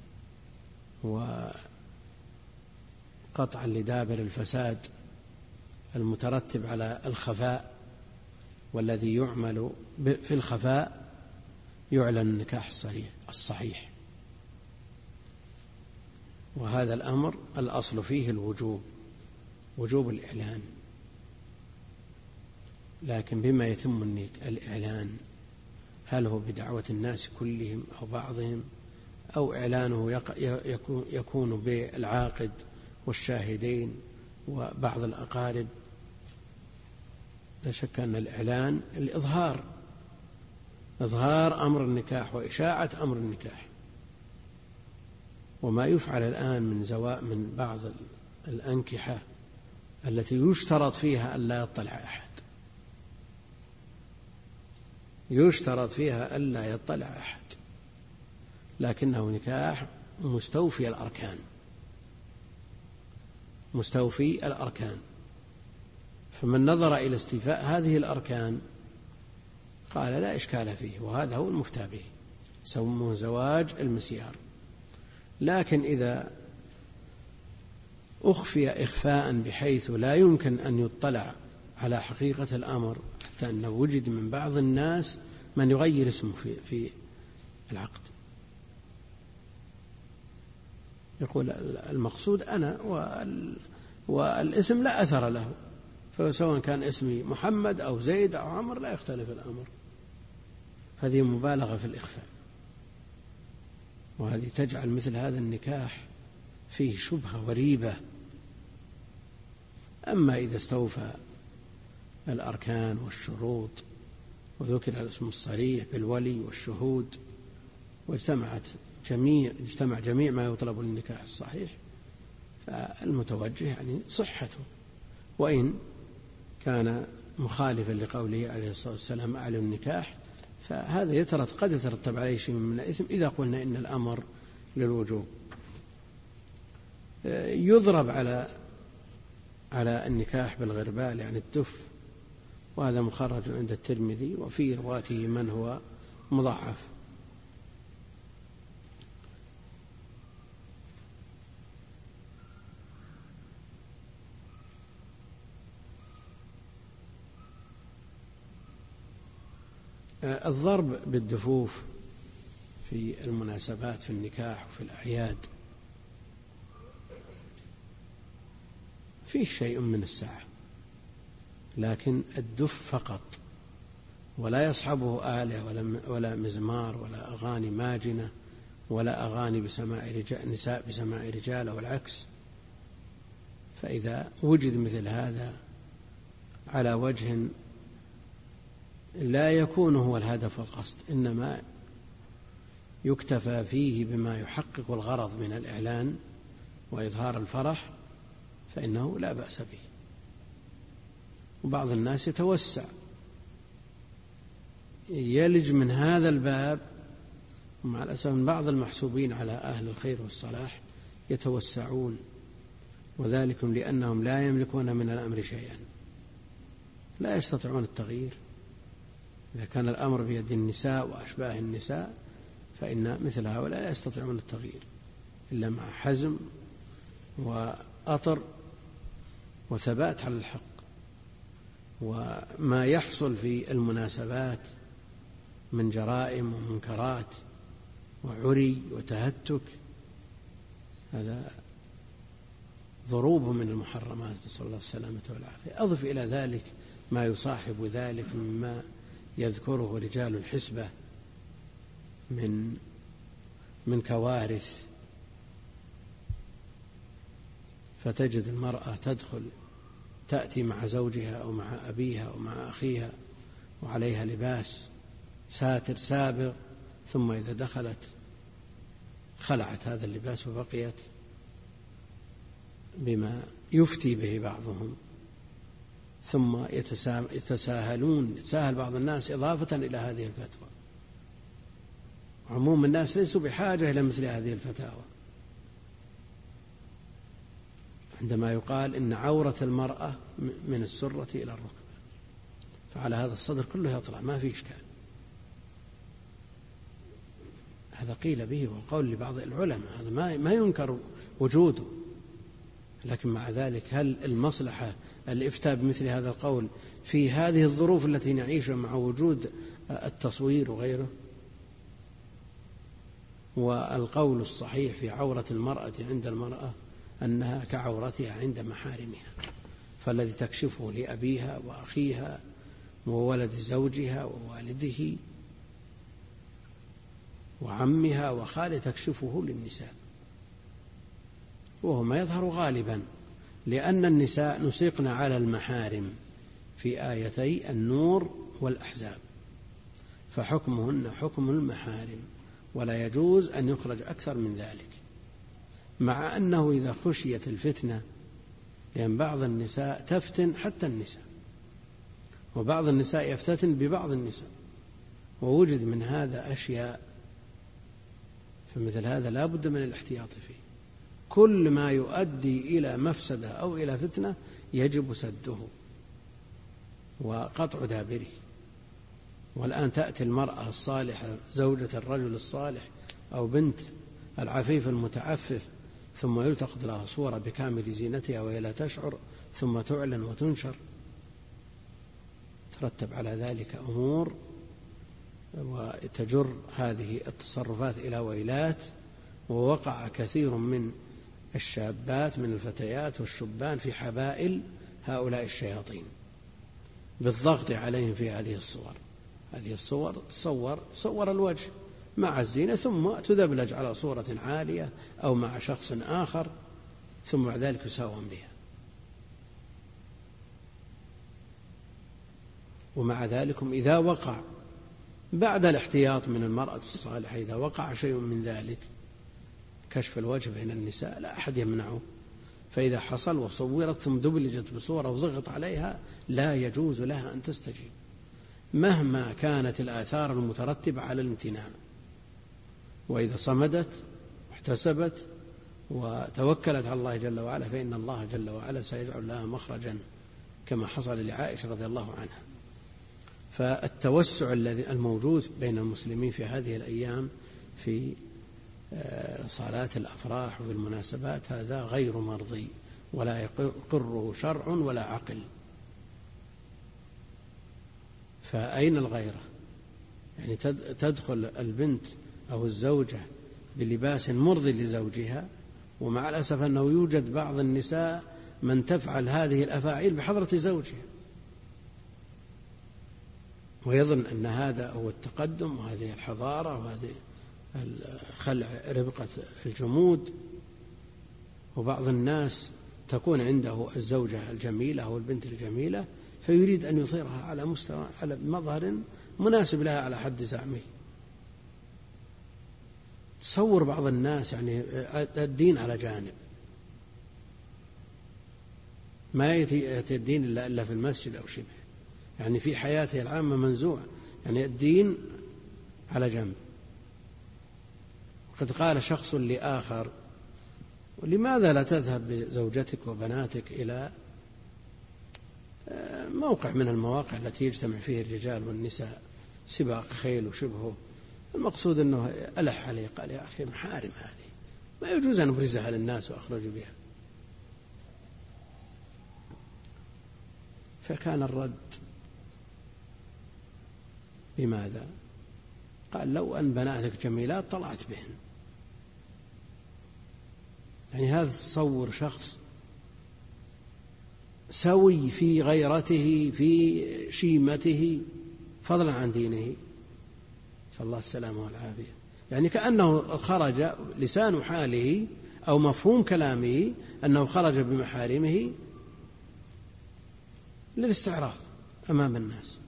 A: وقطعا لدابر الفساد المترتب على الخفاء، والذي يعمل في الخفاء يعلن النكاح الصحيح، وهذا الأمر الأصل فيه وجوب الإعلان، لكن بما يتم الإعلان، هل هو بدعوة الناس كلهم أو بعضهم، أو إعلانه يكون بالعاقد والشاهدين وبعض الأقارب؟ لا شك أن الإعلان إظهار أمر النكاح وإشاعة أمر النكاح. وما يفعل الآن من بعض الأنكحة التي يشترط فيها ألا يطلع أحد، لكنه نكاح مستوفي الأركان، فمن نظر إلى استيفاء هذه الأركان قال لا إشكال فيه، وهذا هو المفتى به، يسمونه زواج المسيار. لكن إذا أخفي إخفاء بحيث لا يمكن أن يطلع على حقيقة الأمر، حتى أنه وجد من بعض الناس من يغير اسمه في العقد، يقول المقصود أنا والاسم لا أثر له، فسواء كان اسمي محمد أو زيد أو عمر لا يختلف الأمر. هذه مبالغة في الإخفاء، وهذه تجعل مثل هذا النكاح فيه شبهة وريبة. أما إذا استوفى الأركان والشروط وذكر الاسم الصريح بالولي والشهود، واجتمع جميع ما يطلب للنكاح الصحيح، فالمتوجه يعني صحته، وإن كان مخالفا لقوله عليه الصلاة والسلام أعلن النكاح، فهذا قد يترتب عليه شيء من الإثم إذا قلنا إن الأمر للوجوب. يضرب على النكاح بالغربال يعني الدف، وهذا مخرج عند الترمذي، وفي رواته من هو مضاعف. الضرب بالدفوف في المناسبات في النكاح وفي الأعياد فيه شيء من السعة، لكن الدف فقط، ولا يصحبه آلة ولا مزمار ولا أغاني ماجنة ولا أغاني نساء بسماع رجال أو العكس. فإذا وجد مثل هذا على وجه لا يكون هو الهدف والقصد، إنما يكتفى فيه بما يحقق الغرض من الإعلان وإظهار الفرح، فإنه لا بأس به. وبعض الناس يتوسع، يلج من هذا الباب، ومع الأسف بعض المحسوبين على أهل الخير والصلاح يتوسعون، وذلك لأنهم لا يملكون من الأمر شيئا، لا يستطيعون التغيير. إذا كان الأمر بيد النساء وأشباه النساء، فإن مثل هؤلاء لا يستطيعون التغيير إلا مع حزم وأطر وثبات على الحق. وما يحصل في المناسبات من جرائم ومنكرات وعري وتهتك، هذا ضروب من المحرمات، نسأل الله السلامة والعافية. أضف إلى ذلك ما يصاحب ذلك مما يذكره رجال الحسبة من كوارث، فتجد المرأة تأتي مع زوجها أو مع أبيها أو مع أخيها وعليها لباس ساتر سابغ، ثم إذا دخلت خلعت هذا اللباس وبقيت بما يفتي به بعضهم، ثم يتساهل بعض الناس إضافة إلى هذه الفتوى. عموم الناس ليسوا بحاجة إلى مثل هذه الفتاوى، عندما يقال إن عورة المرأة من السرة إلى الركبة، فعلى هذا الصدر كله يطلع، ما في إشكال. هذا قيل به وقول لبعض العلماء، هذا ما ينكر وجوده، لكن مع ذلك هل المصلحة الإفتاء بمثل هذا القول في هذه الظروف التي نعيشها مع وجود التصوير وغيره؟ والقول الصحيح في عورة المرأة عند المرأة أنها كعورتها عند محارمها، فالذي تكشفه لأبيها وأخيها وولد زوجها ووالده وعمها وخاله تكشفه للنساء، وهو ما يظهر غالبا، لأن النساء نسقن على المحارم في آيتي النور والأحزاب، فحكمهن حكم المحارم، ولا يجوز أن يخرج أكثر من ذلك. مع أنه إذا خشيت الفتنة، لأن بعض النساء تفتن حتى النساء، وبعض النساء يفتتن ببعض النساء، ووجد من هذا أشياء، فمثل هذا لا بد من الاحتياط فيه. كل ما يؤدي إلى مفسدة أو إلى فتنة يجب سده وقطع دابره. والآن تأتي المرأة الصالحة زوجة الرجل الصالح أو بنت العفيف المتعفف، ثم يلتقط لها صورة بكامل زينتها وهي لا تشعر، ثم تعلن وتنشر، ترتب على ذلك أمور وتجر هذه التصرفات إلى ويلات. ووقع كثير من الشابات من الفتيات والشبان في حبائل هؤلاء الشياطين بالضغط عليهم في هذه الصور. هذه الصور صور الوجه مع الزينة، ثم تدبلج على صورة عالية أو مع شخص آخر، ثم بعد ذلك يساوم بها. ومع ذلك إذا وقع بعد الاحتياط من المرأة الصالحة، إذا وقع شيء من ذلك كشف الوجه بين النساء لا أحد يمنعه، فإذا حصل وصورت ثم دبلجت بصورة وضغط عليها لا يجوز لها أن تستجيب مهما كانت الآثار المترتبة على الامتناع. وإذا صمدت واحتسبت وتوكلت على الله جل وعلا فإن الله جل وعلا سيجعل لها مخرجا كما حصل لعائشة رضي الله عنها. فالتوسع الذي الموجود بين المسلمين في هذه الأيام في صلاة الأفراح والمناسبات هذا غير مرضي ولا يقره شرع ولا عقل. فأين الغيرة؟ يعني تدخل البنت أو الزوجة بلباس مرضي لزوجها، ومع الأسف أنه يوجد بعض النساء من تفعل هذه الأفاعيل بحضرة زوجها ويظن أن هذا هو التقدم وهذه الحضارة وهذه خلع ربقة الجمود. وبعض الناس تكون عنده الزوجة الجميلة أو البنت الجميلة فيريد أن يصيرها على مظهر مناسب لها على حد زعمه. تصور بعض الناس يعني الدين على جانب، ما يأتي الدين إلا في المسجد أو شبه، يعني في حياته العامة منزوع، يعني الدين على جنب. قد قال شخص لآخر: لماذا لا تذهب بزوجتك وبناتك إلى موقع من المواقع التي يجتمع فيه الرجال والنساء، سباق خيل وشبهه، المقصود أنه ألح عليه. قال: يا أخي محارم هذه، ما يجوز أن أبرزها للناس وأخرج بها. فكان الرد بماذا؟ قال: لو أن بناتك جميلات طلعت بهن. يعني هذا تصور شخص سوي في غيرته في شيمته فضلا عن دينه، صلى الله السلامة والعافية. يعني كأنه خرج لسان حاله أو مفهوم كلامه أنه خرج بمحارمه للاستعراض أمام الناس.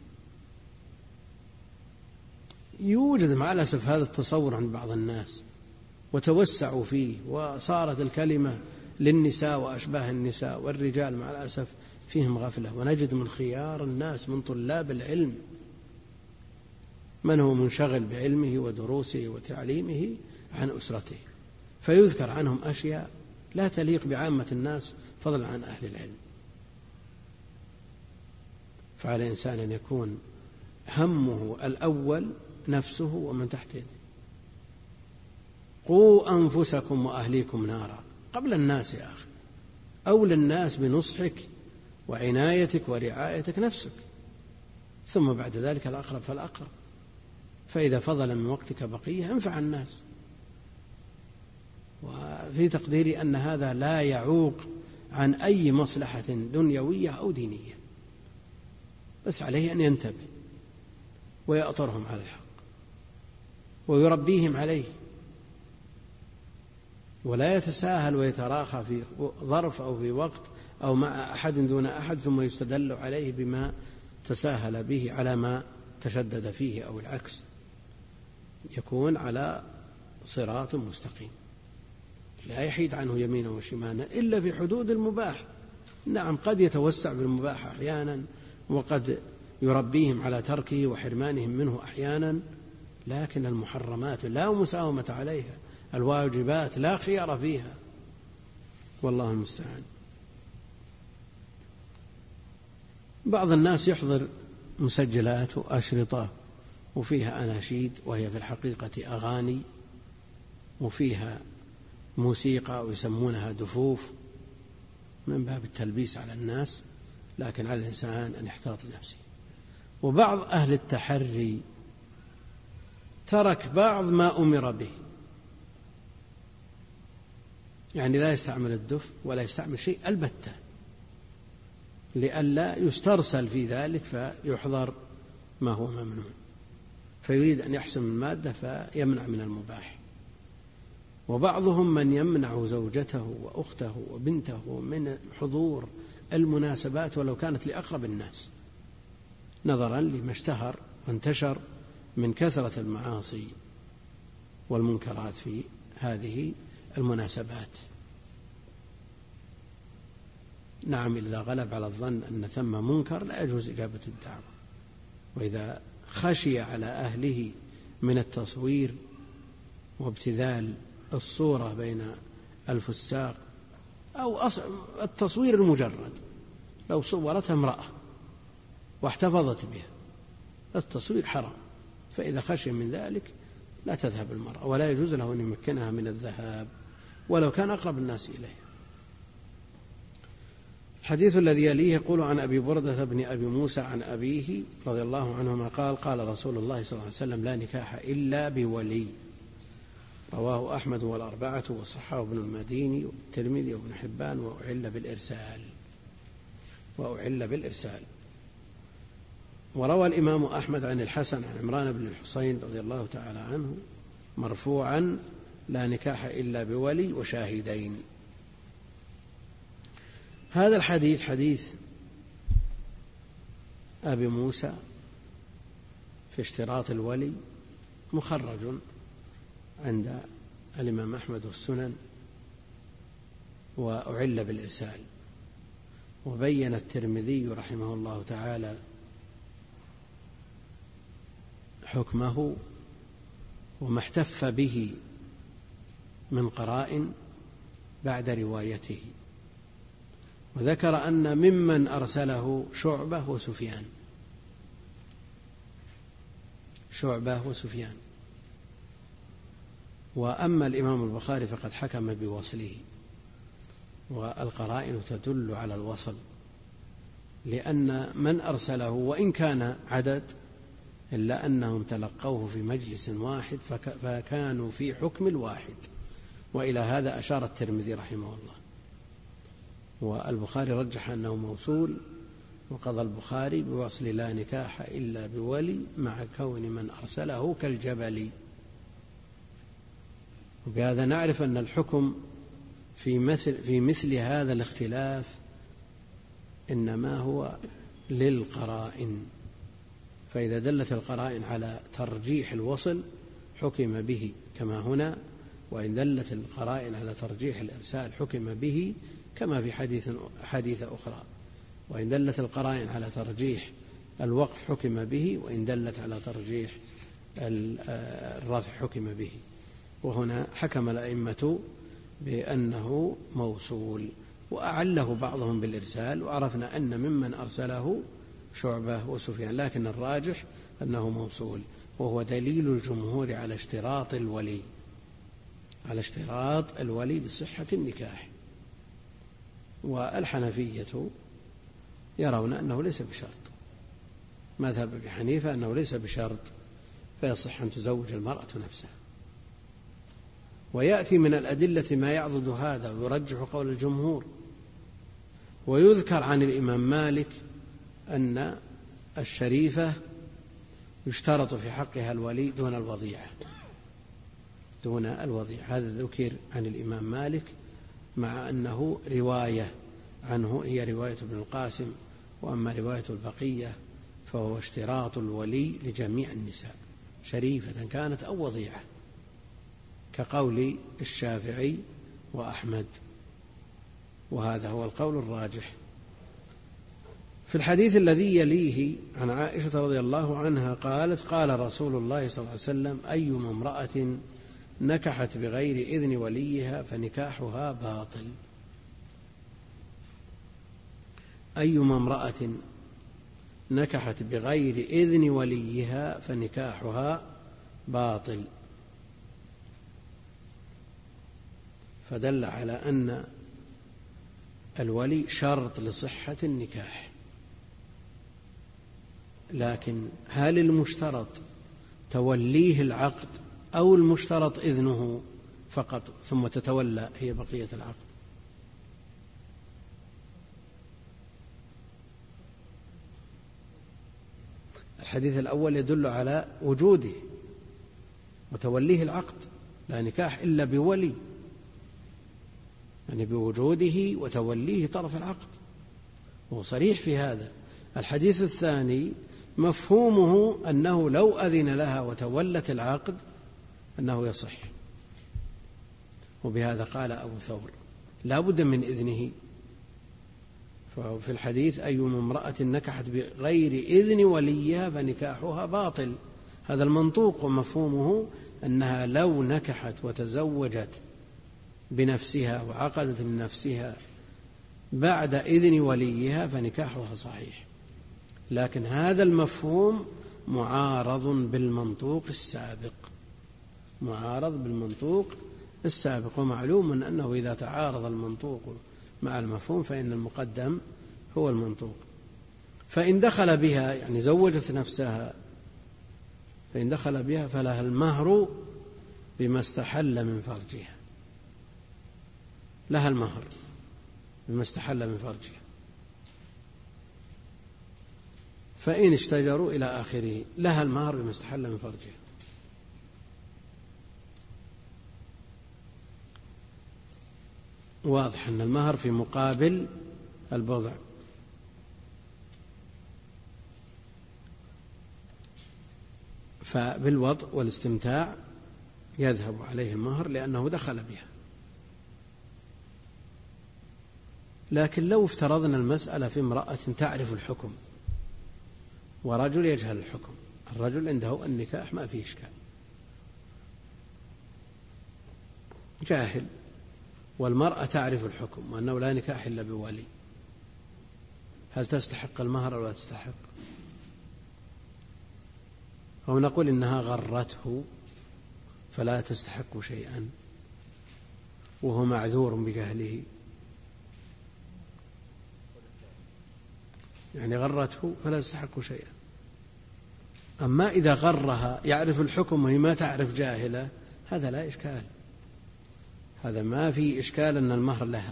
A: يوجد مع الأسف هذا التصور عند بعض الناس وتوسعوا فيه، وصارت الكلمة للنساء وأشباه النساء، والرجال مع الأسف فيهم غفلة. ونجد من خيار الناس من طلاب العلم من هو منشغل بعلمه ودروسه وتعليمه عن أسرته، فيذكر عنهم أشياء لا تليق بعامة الناس فضلا عن أهل العلم. فعلى الإنسان أن يكون همه الأول نفسه ومن تحته. قوا أنفسكم وأهليكم نارا، قبل الناس يا أخي. أولى الناس بنصحك وعنايتك ورعايتك نفسك، ثم بعد ذلك الأقرب فالأقرب. فإذا فضل من وقتك بقية انفع الناس. وفي تقديري أن هذا لا يعوق عن أي مصلحة دنيوية أو دينية، بس عليه أن ينتبه ويأطرهم على الحق ويربيهم عليه، ولا يتساهل ويتراخى في ظرف أو في وقت أو مع أحد دون أحد ثم يستدل عليه بما تساهل به على ما تشدد فيه، أو العكس، يكون على صراط مستقيم لا يحيد عنه يمينا وشمالا إلا في حدود المباح. نعم، قد يتوسع بالمباح أحيانا، وقد يربيهم على تركه وحرمانهم منه أحيانا، لكن المحرمات لا مساومة عليها، الواجبات لا خيار فيها، والله المستعان. بعض الناس يحضر مسجلات وأشرطة وفيها أناشيد وهي في الحقيقة أغاني، وفيها موسيقى ويسمونها دفوف من باب التلبيس على الناس، لكن على الإنسان أن يحتاط لنفسه. وبعض أهل التحري ترك بعض ما أمر به، يعني لا يستعمل الدف ولا يستعمل شيء البتة لئلا يسترسل في ذلك فيحضر ما هو ممنوع، فيريد أن يحسم المادة فيمنع من المباح. وبعضهم من يمنع زوجته وأخته وبنته من حضور المناسبات ولو كانت لأقرب الناس، نظرا لما اشتهر وانتشر من كثرة المعاصي والمنكرات في هذه المناسبات. نعم، إذا غلب على الظن أن ثم منكر لا يجوز إجابة الدعوة، وإذا خشي على أهله من التصوير وابتذال الصورة بين الفساق أو التصوير المجرد، لو صورتها امرأة واحتفظت بها، التصوير حرام، فإذا خشي من ذلك لا تذهب المرأة، ولا يجوز له أن يمكنها من الذهاب ولو كان أقرب الناس إليه. الحديث الذي يليه يقول عن أبي بردة بن أبي موسى عن أبيه رضي الله عنهما قال قال رسول الله صلى الله عليه وسلم: لا نكاح إلا بولي. رواه أحمد والأربعة وصححه ابن المديني والترمذي وابن حبان وأعل بالإرسال. وروى الإمام أحمد عن الحسن عن عمران بن الحصين رضي الله تعالى عنه مرفوعا: لا نكاح إلا بولي وشاهدين. هذا الحديث حديث أبي موسى في اشتراط الولي مخرج عند الإمام أحمد والسنن وأعل بالإرسال. وبين الترمذي رحمه الله تعالى حكمه وما احتف به من قرائن بعد روايته، وذكر أن ممن أرسله شعبة وسفيان. وأما الإمام البخاري فقد حكم بوصله، والقرائن تدل على الوصل، لأن من أرسله وإن كان عدد إلا أنهم تلقوه في مجلس واحد فكانوا في حكم الواحد، وإلى هذا أشار الترمذي رحمه الله. والبخاري رجح أنه موصول، وقضى البخاري بوصل لا نكاح إلا بولي مع كون من أرسله كالجبل. وبهذا نعرف أن الحكم في مثل هذا الاختلاف إنما هو للقرائن، فإذا دلت القرائن على ترجيح الوصل حكم به كما هنا، وإن دلت القرائن على ترجيح الإرسال حكم به كما في حديث أخرى، وإن دلت القرائن على ترجيح الوقف حكم به، وإن دلت على ترجيح الرفع حكم به. وهنا حكم الأئمة بأنه موصول، وأعله بعضهم بالإرسال، وعرفنا أن ممن أرسله شعبة وسفيان، لكن الراجح أنه موصول، وهو دليل الجمهور على اشتراط الولي لصحة النكاح. والحنفية يرون أنه ليس بشرط، مذهب أبي حنيفة أنه ليس بشرط، فيصح أن تزوج المرأة نفسها. ويأتي من الأدلة ما يعضد هذا ويرجح قول الجمهور. ويذكر عن الإمام مالك أن الشريفة يشترط في حقها الولي دون الوضيعة. هذا ذكر عن الإمام مالك، مع أنه رواية عنه هي رواية ابن القاسم، وأما رواية البقية فهو اشتراط الولي لجميع النساء شريفة كانت أو وضيعة، كقول الشافعي وأحمد، وهذا هو القول الراجح. في الحديث الذي يليه عن عائشة رضي الله عنها قالت: قال رسول الله صلى الله عليه وسلم: أيما امرأة نكحت بغير إذن وليها فنكاحها باطل. أيما امرأة نكحت بغير إذن وليها فنكاحها باطل، فدل على أن الولي شرط لصحة النكاح. لكن هل المشترط توليه العقد أو المشترط إذنه فقط ثم تتولى هي بقية العقد؟ الحديث الأول يدل على وجوده وتوليه العقد، لا نكاح إلا بولي، يعني بوجوده وتوليه طرف العقد، وهو صريح في هذا. الحديث الثاني مفهومه أنه لو أذن لها وتولت العقد أنه يصح. وبهذا قال أبو ثور لا بد من إذنه. ففي الحديث أي امرأة نكحت بغير إذن وليها فنكاحها باطل. هذا المنطوق ومفهومه أنها لو نكحت وتزوجت بنفسها وعقدت لنفسها بعد إذن وليها فنكاحها صحيح. لكن هذا المفهوم معارض بالمنطوق السابق، معارض بالمنطوق السابق. ومعلوم أنه إذا تعارض المنطوق مع المفهوم فإن المقدم هو المنطوق. فإن دخل بها يعني زوجت نفسها، فإن دخل بها فلها المهر بما استحل من فرجها، لها المهر بما استحل من فرجها. فإن اشتجروا إلى آخره لها المهر بما استحل من فرجها. واضح أن المهر في مقابل البضع. فبالوطء والاستمتاع يذهب عليه المهر لأنه دخل بها. لكن لو افترضنا المسألة في امرأة تعرف الحكم ورجل يجهل الحكم، الرجل عنده النكاح ما فيه إشكال، جاهل، والمرأة تعرف الحكم وأنه لا نكاح إلا بولي، هل تستحق المهر أو لا تستحق؟ أو نقول إنها غرته فلا تستحق شيئا وهو معذور بجهله، يعني غرته فلا تستحق شيئا. أما إذا غرها يعرف الحكم وهي ما تعرف جاهلة هذا لا إشكال، هذا ما في إشكال أن المهر لها،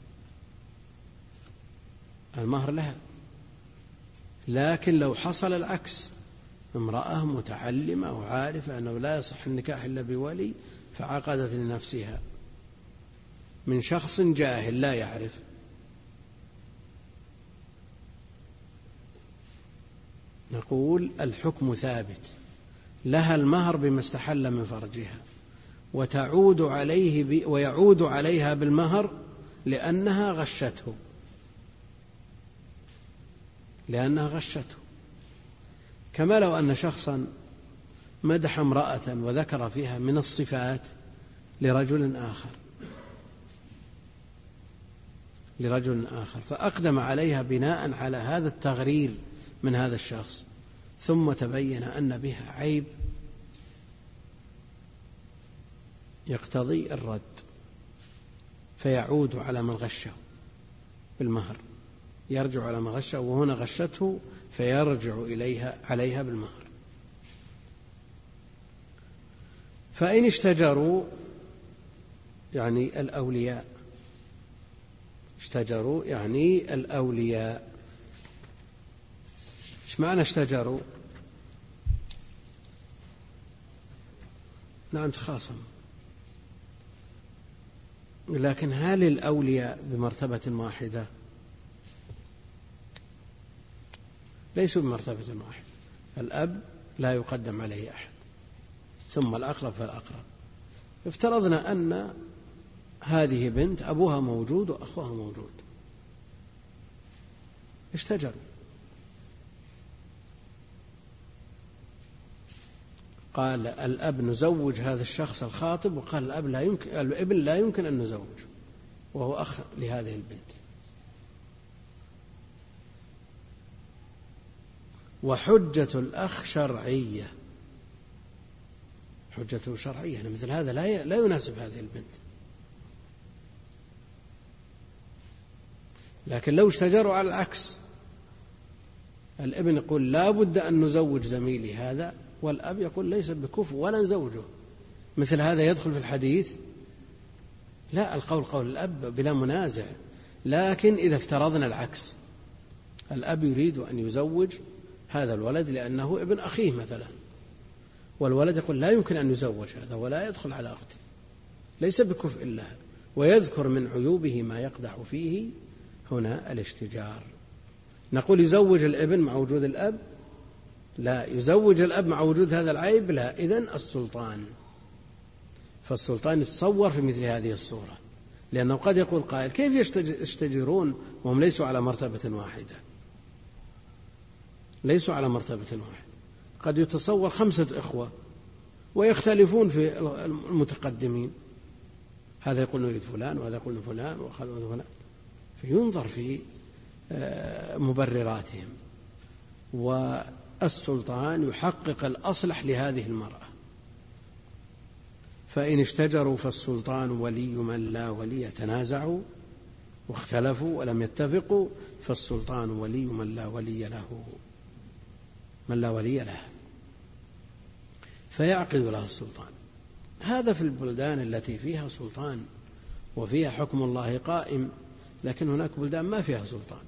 A: المهر لها. لكن لو حصل العكس، امرأة متعلمة وعارفة أنه لا يصح النكاح إلا بولي فعقدت لنفسها من شخص جاهل لا يعرف، نقول الحكم ثابت، لها المهر بما استحل من فرجها، وتعود عليه ويعود عليها بالمهر لأنها غشته، لأنها غشته. كما لو أن شخصا مدح امرأة وذكر فيها من الصفات لرجل آخر فأقدم عليها بناء على هذا التغرير من هذا الشخص، ثم تبين أن بها عيب يقتضي الرد، فيعود على من غشه بالمهر، يرجع على من غشه، وهنا غشته فيرجع عليها بالمهر. فإن اشتجروا يعني الأولياء، اشتجروا يعني الأولياء. ايش معنى اشتجروا؟ نعم تخاصموا، لكن هل الأولياء بمرتبة واحدة؟ ليسوا بمرتبة واحدة. الأب لا يقدم عليه أحد، ثم الأقرب فالأقرب. افترضنا أن هذه بنت أبوها موجود وأخوها موجود، اشتجروا، قال الأب نزوج هذا الشخص الخاطب، وقال الأب لا يمكن، الابن لا يمكن أن نزوج وهو أخ لهذه البنت. وحجة الأخ شرعية، حجته شرعية، يعني مثل هذا لا يناسب هذه البنت. لكن لو اشتجروا على العكس، الابن يقول لا بد أن نزوج زميلي هذا، والأب يقول ليس بكفء ولا نزوجه، مثل هذا يدخل في الحديث؟ لا، القول قول الأب بلا منازع. لكن إذا افترضنا العكس، الأب يريد أن يزوج هذا الولد لأنه ابن أخيه مثلا، والولد يقول لا يمكن أن يزوج هذا ولا يدخل على أختي، ليس بكفء لها، ويذكر من عيوبه ما يقدح فيه، هنا الاشتجار. نقول يزوج الابن مع وجود الأب لا يزوج الأب مع وجود هذا العيب، لا. إذن السلطان، فالسلطان يتصور في مثل هذه الصورة، لأنه قد يقول قائل كيف يشتجرون وهم ليسوا على مرتبة واحدة، ليسوا على مرتبة واحدة. قد يتصور 5 إخوة ويختلفون في المتقدمين، هذا يقول نريد فلان وهذا يقول فلان وفلان، فينظر في مبرراتهم. والسلطان يحقق الأصلح لهذه المرأة، فإن اشتجروا فالسلطان ولي من لا ولي، تنازعوا واختلفوا ولم يتفقوا فالسلطان ولي من لا ولي له، من لا ولي له، فيعقد له السلطان. هذا في البلدان التي فيها سلطان وفيها حكم الله قائم، لكن هناك بلدان ما فيها سلطان.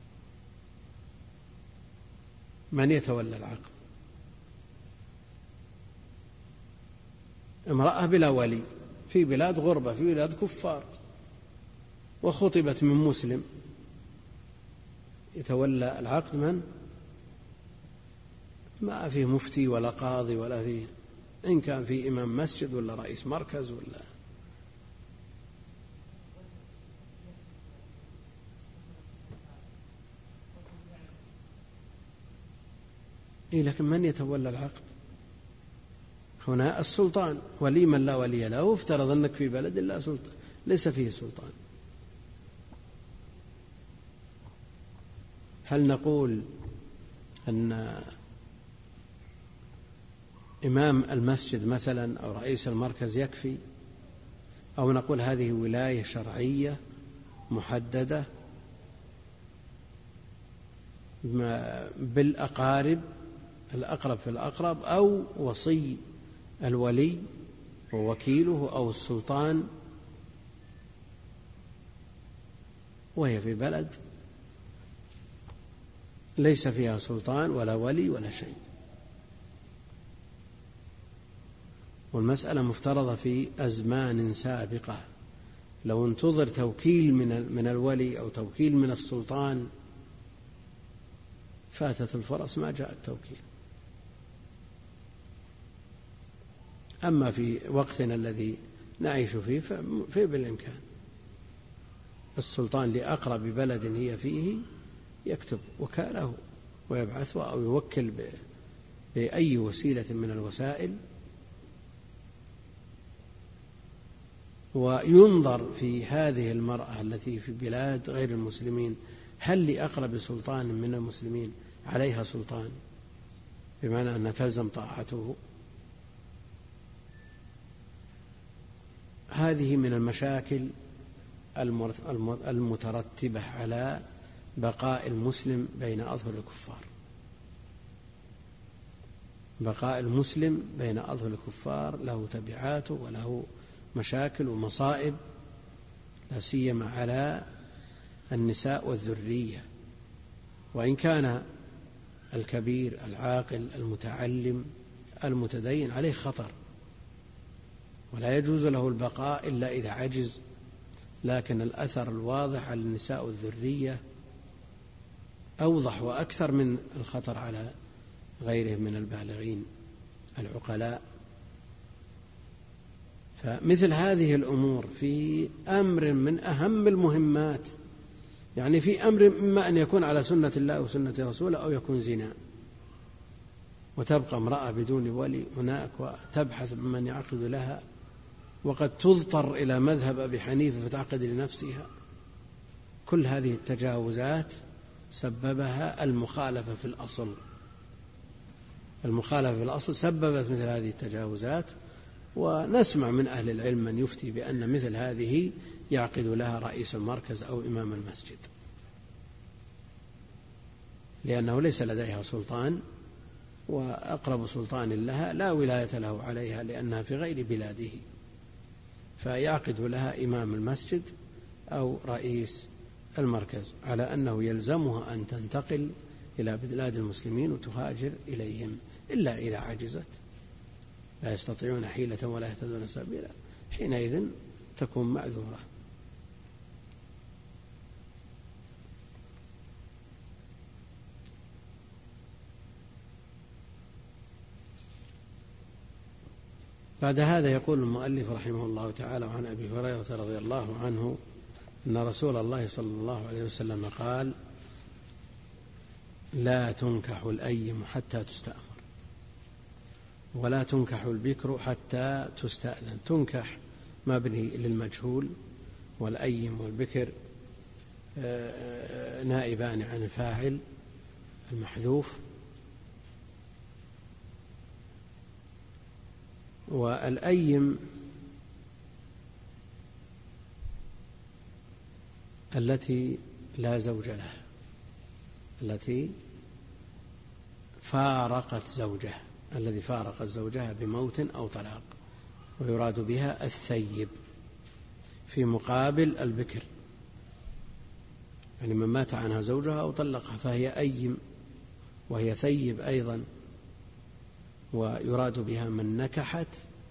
A: من يتولى العقد؟ امرأة بلا ولي في بلاد غربة، في بلاد كفار، وخطبت من مسلم، يتولى العقد من؟ ما فيه مفتي ولا قاضي ولا فيه، إن كان في إمام مسجد ولا رئيس مركز ولا. لكن من يتولى العقد؟ هنا السلطان ولي من لا ولي له. افترض أنك في بلد لا سلطان، ليس فيه سلطان، هل نقول أن إمام المسجد مثلا أو رئيس المركز يكفي، أو نقول هذه ولاية شرعية محددة بالأقارب، الأقرب في الأقرب، أو وصي الولي ووكيله أو السلطان، وهي في بلد ليس فيها سلطان ولا ولي ولا شيء. والمسألة مفترضة في أزمان سابقة، لو انتظر توكيل من الولي أو توكيل من السلطان فاتت الفرص، ما جاء التوكيل. أما في وقتنا الذي نعيش فيه ففي بالإمكان السلطان لأقرب بلد هي فيه يكتب وكاله ويبعثه أو يوكل بأي وسيلة من الوسائل، وينظر في هذه المرأة التي في بلاد غير المسلمين، هل لأقرب سلطان من المسلمين عليها سلطان، بمعنى أن تلزم طاعته. هذه من المشاكل المترتبة على بقاء المسلم بين أظهر الكفار، بقاء المسلم بين أظهر الكفار له تبعاته وله مشاكل ومصائب، لا سيما على النساء والذرية. وإن كان الكبير العاقل المتعلم المتدين عليه خطر ولا يجوز له البقاء إلا إذا عجز، لكن الأثر الواضح على النساء والذرية أوضح وأكثر من الخطر على غيرهم من البالغين العقلاء. فمثل هذه الأمور في أمر من أهم المهمات، يعني في أمر إما أن يكون على سنة الله وسنة رسوله أو يكون زنا، وتبقى امرأة بدون ولي هناك وتبحث من يعقد لها، وقد تضطر إلى مذهب أبي حنيفة فتعقد لنفسها. كل هذه التجاوزات سببها المخالفة في الأصل، المخالفة في الأصل سببت مثل هذه التجاوزات. ونسمع من أهل العلم من يفتي بأن مثل هذه يعقد لها رئيس المركز أو إمام المسجد، لأنه ليس لديها سلطان، وأقرب سلطان لها لا ولاية له عليها لأنها في غير بلاده، فيعقد لها إمام المسجد أو رئيس المركز، على أنه يلزمها أن تنتقل إلى بلاد المسلمين وتهاجر إليهم، إلا إذا عجزت لا يستطيعون حيلة ولا يهتدون سبيلا، حينئذ تكون معذورة. بعد هذا يقول المؤلف رحمه الله تعالى: وعن أبي هريرة رضي الله عنه أن رسول الله صلى الله عليه وسلم قال: لا تنكح الأيم حتى تستأمر، ولا تنكح البكر حتى تستأذن. تنكح مبني للمجهول، والأيم والبكر نائبان عن الفاعل المحذوف. والأيم التي لا زوج لها، التي فارقت زوجها، الذي فارقت زوجها بموت أو طلاق، ويراد بها الثيب في مقابل البكر، يعني من مات عنها زوجها أو طلقها فهي أيم، وهي ثيب أيضا. ويراد بها من نكحت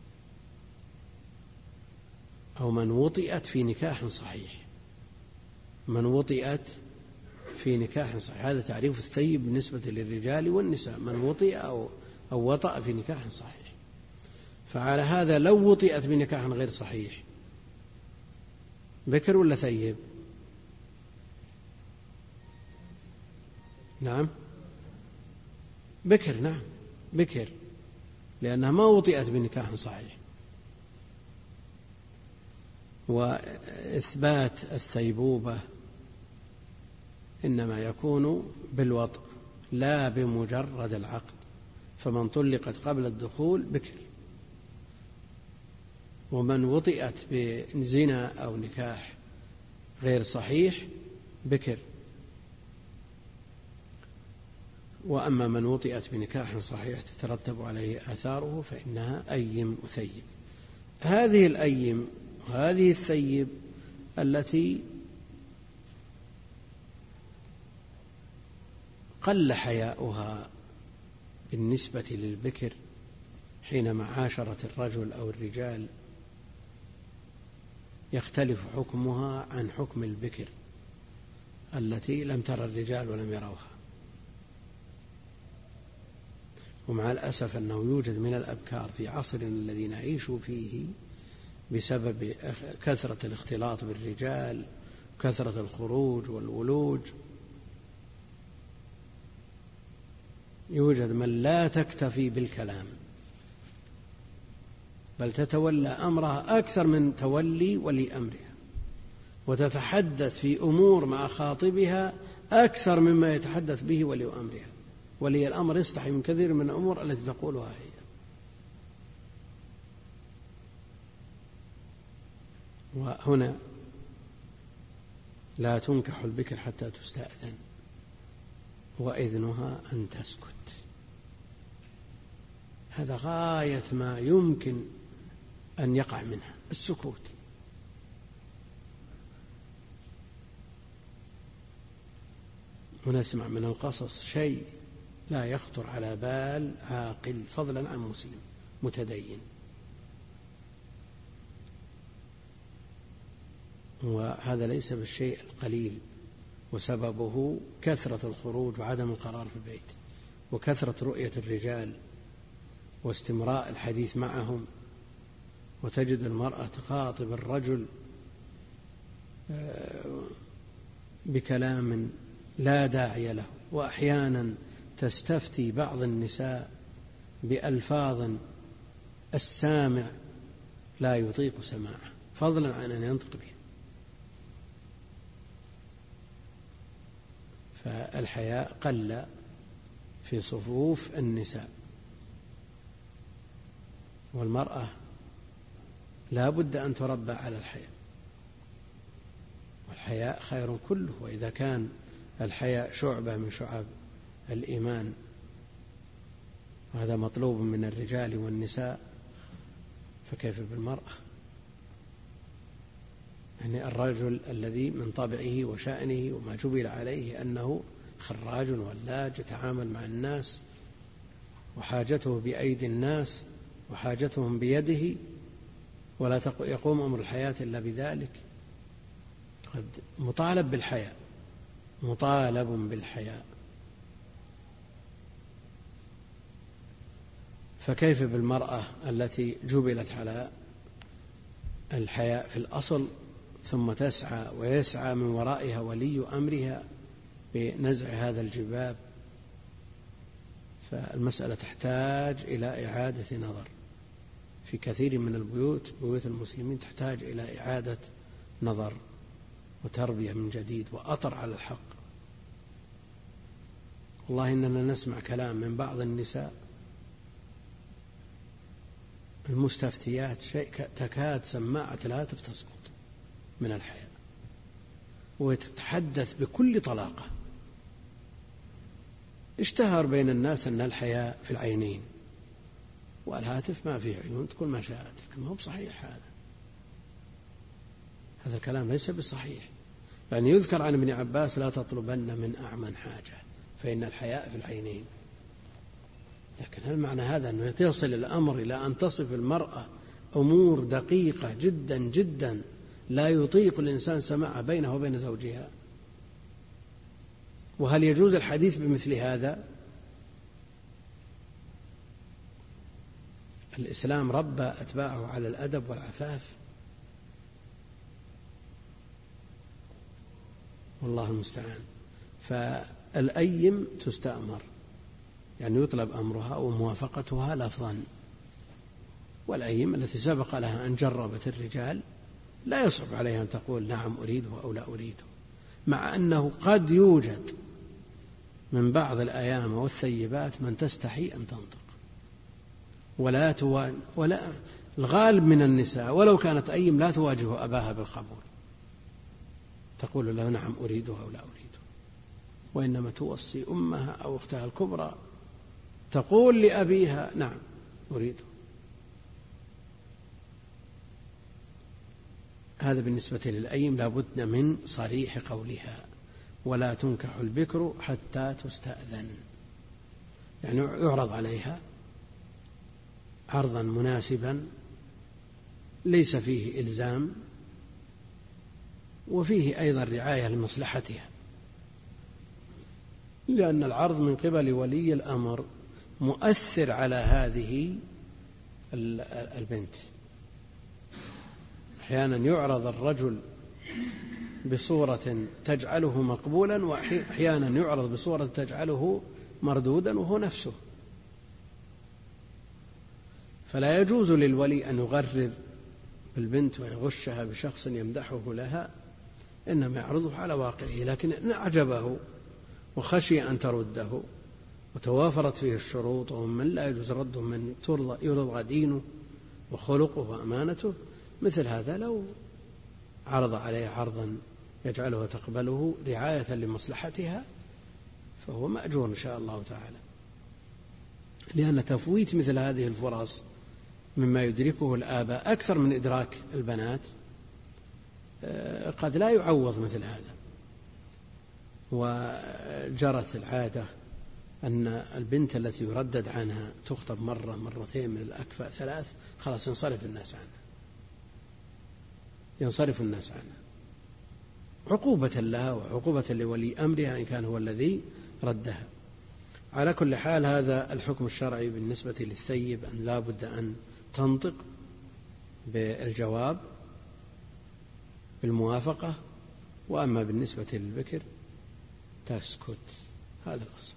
A: أو من وطئت في نكاح صحيح، من وطئت في نكاح صحيح، هذا تعريف الثيب بالنسبة للرجال والنساء، من وطئ أو وطأ في نكاح صحيح. فعلى هذا لو وطئت بنكاح غير صحيح، بكر ولا ثيب؟ نعم بكر، نعم بكر، لأنها ما وطئت بنكاح صحيح. وإثبات الثيبوبة إنما يكون بالوطء لا بمجرد العقد، فمن طلقت قبل الدخول بكر، ومن وطئت بزنا أو نكاح غير صحيح بكر. وأما من وطئت بنكاح صحيح تترتب عليه آثاره فإنها أيم وثيب. هذه الأيم وهذه الثيب التي قل حياؤها بالنسبة للبكر حينما عاشرت الرجل أو الرجال، يختلف حكمها عن حكم البكر التي لم ترى الرجال ولم يروها. ومع الأسف أنه يوجد من الأبكار في عصرنا الذي نعيش فيه بسبب كثرة الاختلاط بالرجال، كثرة الخروج والولوج، يوجد من لا تكتفي بالكلام، بل تتولى أمرها أكثر من تولي ولي أمرها، وتتحدث في أمور مع خاطبها أكثر مما يتحدث به ولي أمرها. ولي الأمر يستحي من كثير من الأمور التي تقولها هي. وهنا لا تنكح البكر حتى تستأذن، وإذنها أن تسكت. هذا غاية ما يمكن أن يقع منها، السكوت. ونسمع من القصص شيء لا يخطر على بال عاقل، فضلا عن مسلم متدين. وهذا ليس بالشيء القليل، وسببه كثرة الخروج وعدم القرار في البيت، وكثرة رؤية الرجال واستمراء الحديث معهم. وتجد المرأة تخاطب الرجل بكلام لا داعي له، وأحيانا تستفتي بعض النساء بألفاظ السامع لا يطيق سماعه، فضلا عن أن ينطق به. فالحياء قل في صفوف النساء، والمرأة لا بد أن تربى على الحياء، والحياء خير كله. وإذا كان الحياء شعبة من شعب الإيمان، وهذا مطلوب من الرجال والنساء، فكيف بالمرأة؟ يعني الرجل الذي من طبعه وشأنه وما جبل عليه أنه خراج ولاج، يتعامل مع الناس، وحاجته بأيدي الناس وحاجتهم بيده، ولا يقوم أمر الحياة إلا بذلك، قد مطالب بالحياء، مطالب بالحياء. فكيف بالمرأة التي جبلت على الحياء في الأصل ثم تسعى ويسعى من ورائها ولي أمرها بنزع هذا الجباب؟ فالمسألة تحتاج إلى إعادة نظر. في كثير من البيوت، بيوت المسلمين، تحتاج إلى إعادة نظر وتربية من جديد وأطر على الحق. والله إننا نسمع كلام من بعض النساء المستفتيات شيء تكاد سماعة الهاتف تسقط من الحياء، وتتحدث بكل طلاقة. اشتهر بين الناس أن الحياء في العينين والهاتف ما فيه عيون، تقول ما شاءت، لكن ما هو بصحيح هذا الكلام ليس بالصحيح. يعني يذكر عن ابن عباس: لا تطلبن من أعمى حاجة فإن الحياء في العينين. لكن هل معنى هذا أنه يصل الأمر إلى أن تصف المرأة أمور دقيقة جدا جدا لا يطيق الإنسان سماعها بينه وبين زوجها؟ وهل يجوز الحديث بمثل هذا؟ الإسلام ربى أتباعه على الأدب والعفاف، والله المستعان. فالأيم تستأمر، يعني يطلب أمرها وموافقتها لفظا. والأيم التي سبق لها أن جربت الرجال لا يصعب عليها أن تقول نعم أريده أو لا أريده، مع أنه قد يوجد من بعض الأيام والثيبات من تستحي أن تنطق ولا الغالب من النساء ولو كانت أيم لا تواجه أباها بالقبول، تقول له نعم أريده أو لا أريده، وإنما توصي أمها أو أختها الكبرى تقول لأبيها نعم أريده. هذا بالنسبة للأيم لا بد من صريح قولها. ولا تنكح البكر حتى تستأذن، يعني يعرض عليها عرضا مناسبا ليس فيه إلزام، وفيه أيضا رعاية لمصلحتها، لأن العرض من قبل ولي الأمر مؤثر على هذه البنت. أحيانا يعرض الرجل بصورة تجعله مقبولا، وأحيانا يعرض بصورة تجعله مردودا وهو نفسه. فلا يجوز للولي أن يغرر بالبنت ويغشها بشخص يمدحه لها، إنما يعرضه على واقعه. لكن إن أعجبه وخشي أن ترده وتوافرت فيه الشروط، ومن لا يجوز رده من يرضى دينه وخلقه وأمانته، مثل هذا لو عرض عليه عرضا يجعلها تقبله رعاية لمصلحتها فهو مأجور إن شاء الله تعالى، لأن تفويت مثل هذه الفرص مما يدركه الآباء أكثر من إدراك البنات، قد لا يعوض مثل هذا. وجرت العادة أن البنت التي يردد عنها تخطب مرة مرتين من الأكفأ ثلاث، خلاص ينصرف الناس عنها عقوبة لها وعقوبة لولي أمرها إن كان هو الذي ردها. على كل حال هذا الحكم الشرعي بالنسبة للثيب، أن لا بد أن تنطق بالجواب بالموافقة، وأما بالنسبة للبكر تسكت. هذا الأصل.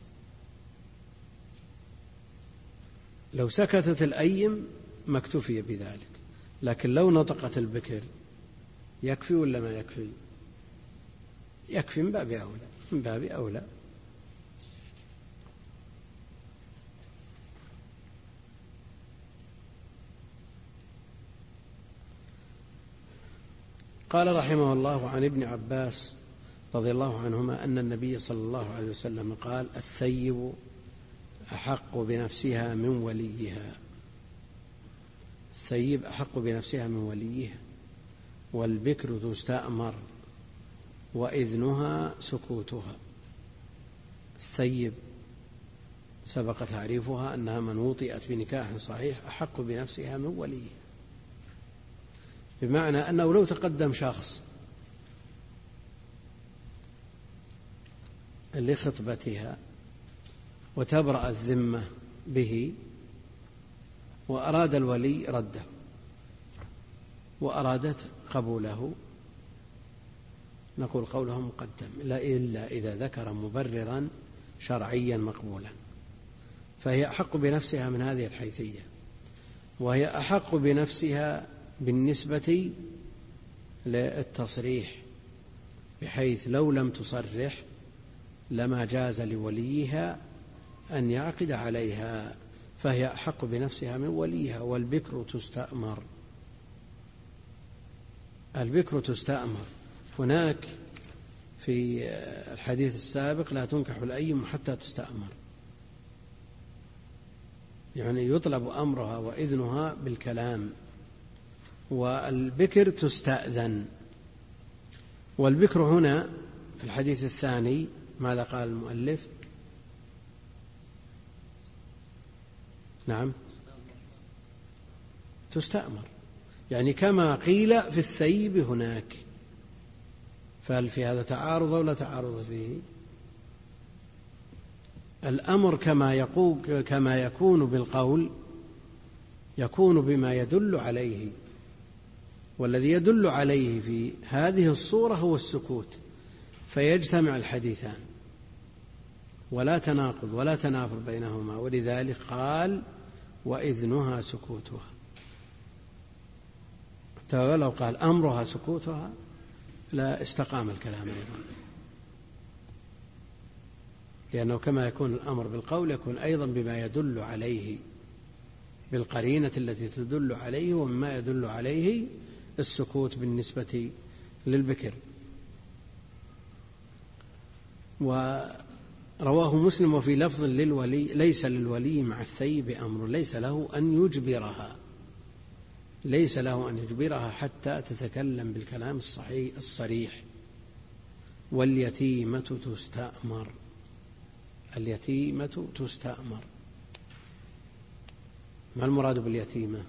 A: لو سكتت الأيم ما اكتفي بذلك، لكن لو نطقت البكر يكفي ولا ما يكفي؟ يكفي من باب أولى. قال رحمه الله: عن ابن عباس رضي الله عنهما أن النبي صلى الله عليه وسلم قال: الثيب أحق بنفسها من وليها. الثيب أحق بنفسها من وليها، والبكر تستأمر وإذنها سكوتها. الثيب سبق تعريفها أنها من وطئت بنكاح صحيح أحق بنفسها من وليها، بمعنى أنه لو تقدم شخص لخطبتها وتبرأ الذمة به وأراد الولي رده وأرادت قبوله، نقول قوله مقدم إلا إذا ذكر مبررا شرعيا مقبولا، فهي أحق بنفسها من هذه الحيثية، وهي أحق بنفسها بالنسبة للتصريح، بحيث لو لم تصرح لما جاز لوليها أن يعقد عليها، فهي أحق بنفسها من وليها. والبكر تستأمر، البكر تستأمر. هناك في الحديث السابق لا تنكح الأيم حتى تستأمر، يعني يطلب أمرها وإذنها بالكلام. والبكر تستأذن. والبكر هنا في الحديث الثاني ماذا قال المؤلف؟ نعم تستأمر، يعني كما قيل في الثيب هناك. فهل في هذا تعارض ولا تعارض فيه؟ الأمر كما يكون بالقول يكون بما يدل عليه، والذي يدل عليه في هذه الصورة هو السكوت، فيجتمع الحديثان ولا تناقض ولا تنافر بينهما، ولذلك قال وإذنها سكوتها. لو قال أمرها سكوتها لا استقام الكلام أيضا، لأنه كما يكون الأمر بالقول يكون أيضا بما يدل عليه، بالقرينة التي تدل عليه، ومما يدل عليه السكوت بالنسبة للبكر. ورواه مسلم وفي لفظ للولي ليس للولي مع الثيب أمر، ليس له أن يجبرها حتى تتكلم بالكلام الصحيح الصريح. واليتيمة تستأمر، اليتيمة تستأمر. ما المراد باليتيمة؟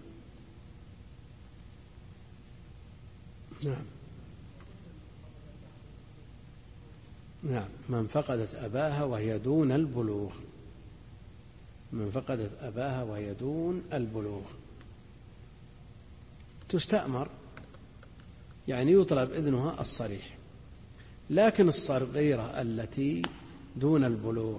A: نعم من فقدت أباها وهي دون البلوغ، من فقدت أباها وهي دون البلوغ تستأمر، يعني يطلب إذنها الصريح. لكن الصغيرة التي دون البلوغ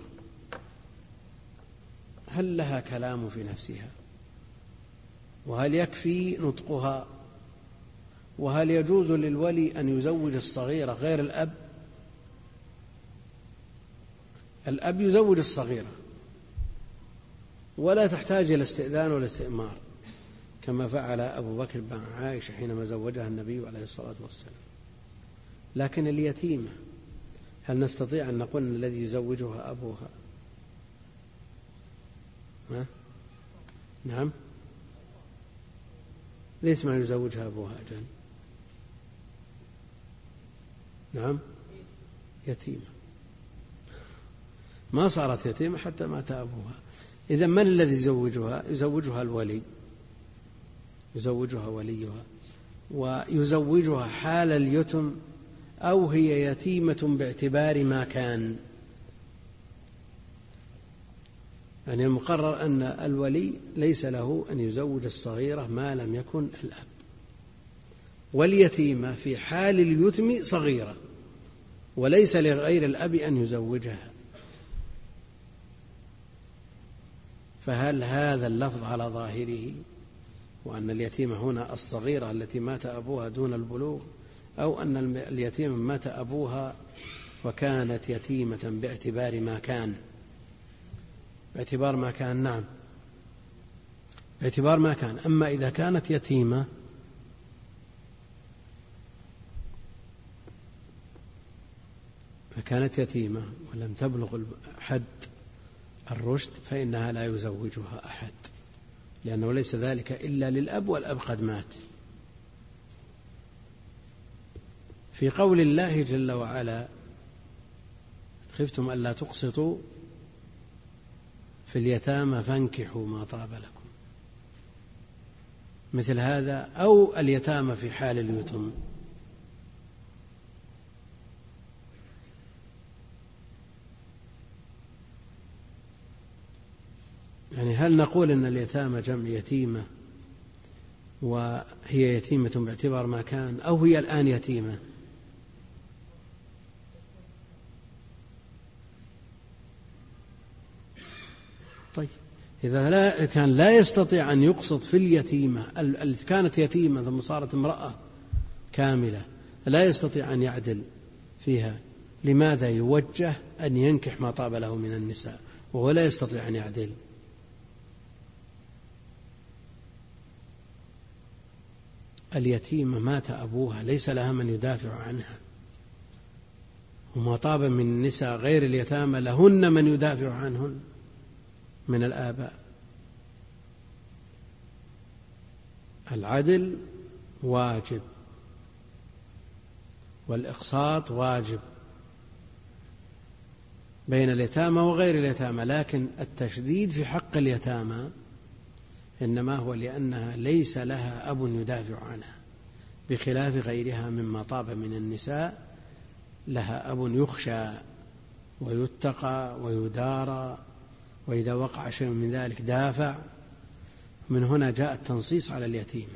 A: هل لها كلام في نفسها؟ وهل يكفي نطقها؟ وهل يجوز للولي أن يزوج الصغيرة غير الأب؟ الأب يزوج الصغيرة ولا تحتاج إلى استئذان ولا استئمار، كما فعل أبو بكر بن عائشة حينما زوجها النبي عليه الصلاة والسلام. لكن اليتيمة هل نستطيع أن نقول أن الذي يزوجها أبوها؟ نعم ليس ما يزوجها أبوها أجل. نعم يتيمة، ما صارت يتيمة حتى مات أبوها. إذن من الذي يزوجها؟ يزوجها الولي، يزوجها وليها، ويزوجها حال اليتم أو هي يتيمة باعتبار ما كان. يعني المقرر أن الولي ليس له أن يزوج الصغيرة ما لم يكن الأب، واليتيمة في حال اليتم صغيرة وليس لغير الأب أن يزوجها. فهل هذا اللفظ على ظاهره وأن اليتيمة هنا الصغيرة التي مات أبوها دون البلوغ، أو أن اليتيمة مات أبوها وكانت يتيمة باعتبار ما كان؟ باعتبار ما كان، نعم باعتبار ما كان. أما إذا كانت يتيمة فكانت يتيمة ولم تبلغ حد الرشد فإنها لا يزوجها أحد، لأنه ليس ذلك إلا للأب والأب قد مات. في قول الله جل وعلا خفتم ألا تقسطوا في اليتامى فانكحوا ما طاب لكم، مثل هذا أو اليتامى في حال اليتم. يعني هل نقول أن اليتامى جمع يتيمة وهي يتيمة باعتبار ما كان، أو هي الآن يتيمة؟ طيب إذا كان لا يستطيع أن يقسط في اليتيمة التي كانت يتيمة ثم صارت امرأة كاملة، لا يستطيع أن يعدل فيها، لماذا يوجه أن ينكح ما طاب له من النساء وهو لا يستطيع أن يعدل؟ اليتيمة مات أبوها، ليس لها من يدافع عنها، وما طاب من النساء غير اليتامى لهن من يدافع عنهن من الآباء. العدل واجب والإقساط واجب بين اليتامى وغير اليتامى، لكن التشديد في حق اليتامى إنما هو لأنها ليس لها أب يدافع عنها، بخلاف غيرها مما طاب من النساء لها أب يخشى ويتقى ويدارى، وإذا وقع شيء من ذلك دافع. من هنا جاء التنصيص على اليتيمة،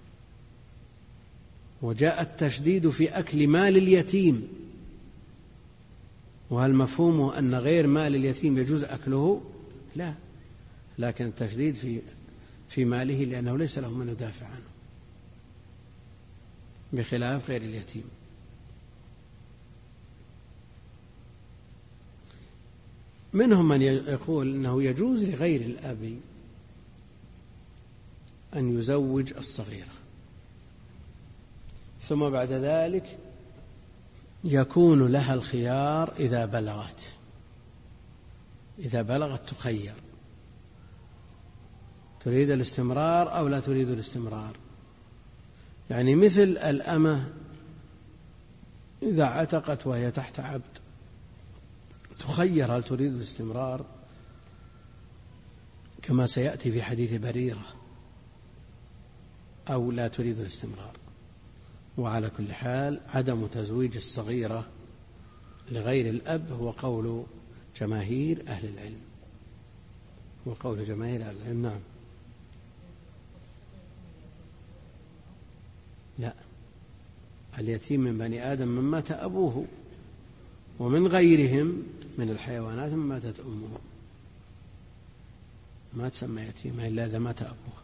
A: وجاء التشديد في أكل مال اليتيم. وهل مفهومه أن غير مال اليتيم يجوز أكله؟ لا، لكن التشديد في ماله لأنه ليس له من يدافع عنه، بخلاف غير اليتيم. منهم من يقول أنه يجوز لغير الأب أن يزوج الصغيرة، ثم بعد ذلك يكون لها الخيار إذا بلغت تخير، تريد الاستمرار أو لا تريد الاستمرار. يعني مثل الأمة إذا عتقت وهي تحت عبد تخير هل تريد الاستمرار، كما سيأتي في حديث بريرة، أو لا تريد الاستمرار. وعلى كل حال عدم تزويج الصغيرة لغير الأب هو قول جماهير أهل العلم، نعم. لا، اليتيم من بني آدم من مات أبوه، ومن غيرهم من الحيوانات من ماتت أمه، ما تسمى يتيمة إلا إذا مات أبوه.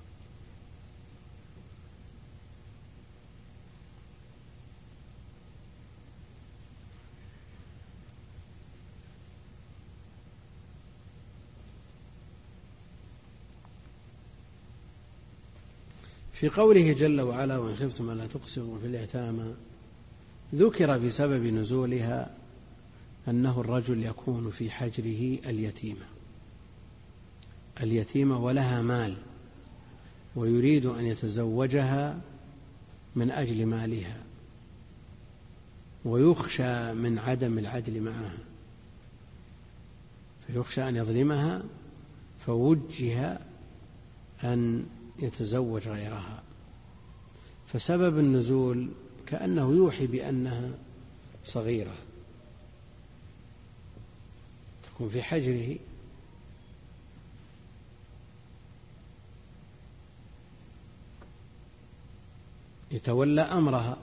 A: في قوله جل وعلا وإن خفتم ألا تقسطوا في اليتامى، ذكر في سبب نزولها أنه الرجل يكون في حجره اليتيمة ولها مال، ويريد أن يتزوجها من أجل مالها، ويخشى من عدم العدل معها، فيخشى أن يظلمها، فوجه أن يتزوج غيرها. فسبب النزول كأنه يوحي بأنها صغيرة تكون في حجره، يتولى أمرها،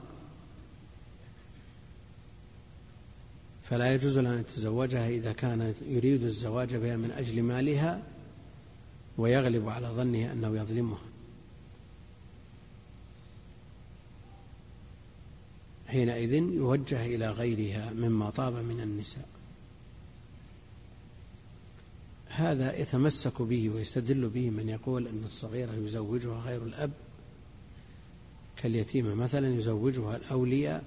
A: فلا يجوز له أن يتزوجها إذا كان يريد الزواج بها من أجل مالها ويغلب على ظنه أنه يظلمها. حينئذ يوجه إلى غيرها مما طاب من النساء. هذا يتمسك به ويستدل به من يقول أن الصغيرة يزوجها غير الأب، كاليتيمة مثلا يزوجها الأولياء.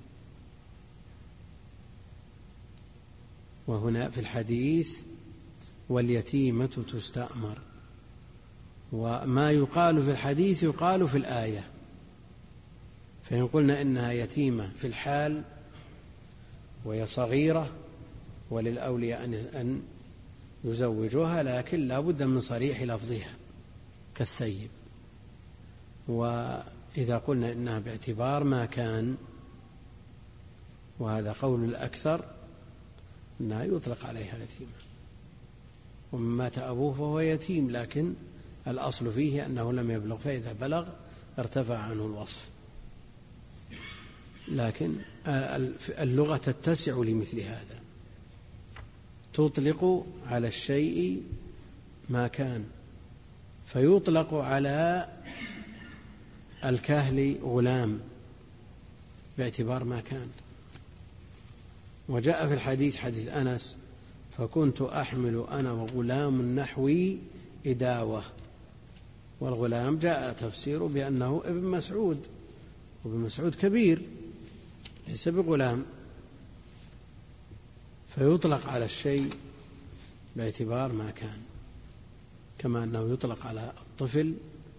A: وهنا في الحديث واليتيمة تستأمر، وما يقال في الحديث يقال في الآية، فإن قلنا إنها يتيمة في الحال وهي صغيرة وللأولياء أن يزوجوها، لكن لا بد من صريح لفظها كالثيب. وإذا قلنا إنها باعتبار ما كان، وهذا قول الأكثر، إنها يطلق عليها يتيمة. ومن مات أبوه فهو يتيم، لكن الأصل فيه أنه لم يبلغ، فإذا بلغ ارتفع عنه الوصف. لكن اللغة تتسع لمثل هذا، تطلق على الشيء ما كان، فيطلق على الكهل غلام باعتبار ما كان. وجاء في الحديث حديث أنس: فكنت أحمل أنا وغلام نحوي إداوة. والغلام جاء تفسيره بأنه ابن مسعود، وابن مسعود كبير ليس بغلام، فيطلق على الشيء باعتبار ما كان، كما أنه يطلق على الطفل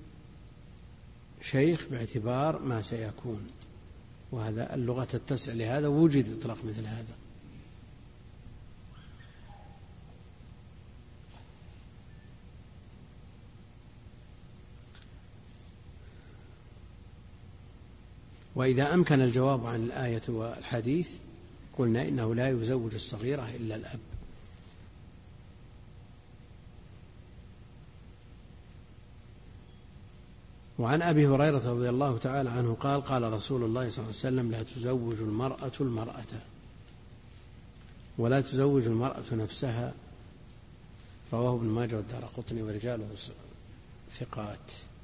A: شيخ باعتبار ما سيكون. وهذا اللغة تتسع لهذا، وجد يطلق مثل هذا. وإذا أمكن الجواب عن الآية والحديث قلنا إنه لا يزوج الصغيرة إلا الأب. وعن أبي هريرة رضي الله تعالى عنه قال: قال رسول الله صلى الله عليه وسلم: لا تزوج المرأة المرأة، ولا تزوج المرأة نفسها. رواه ابن ماجه والدارقطني ورجاله ثقات.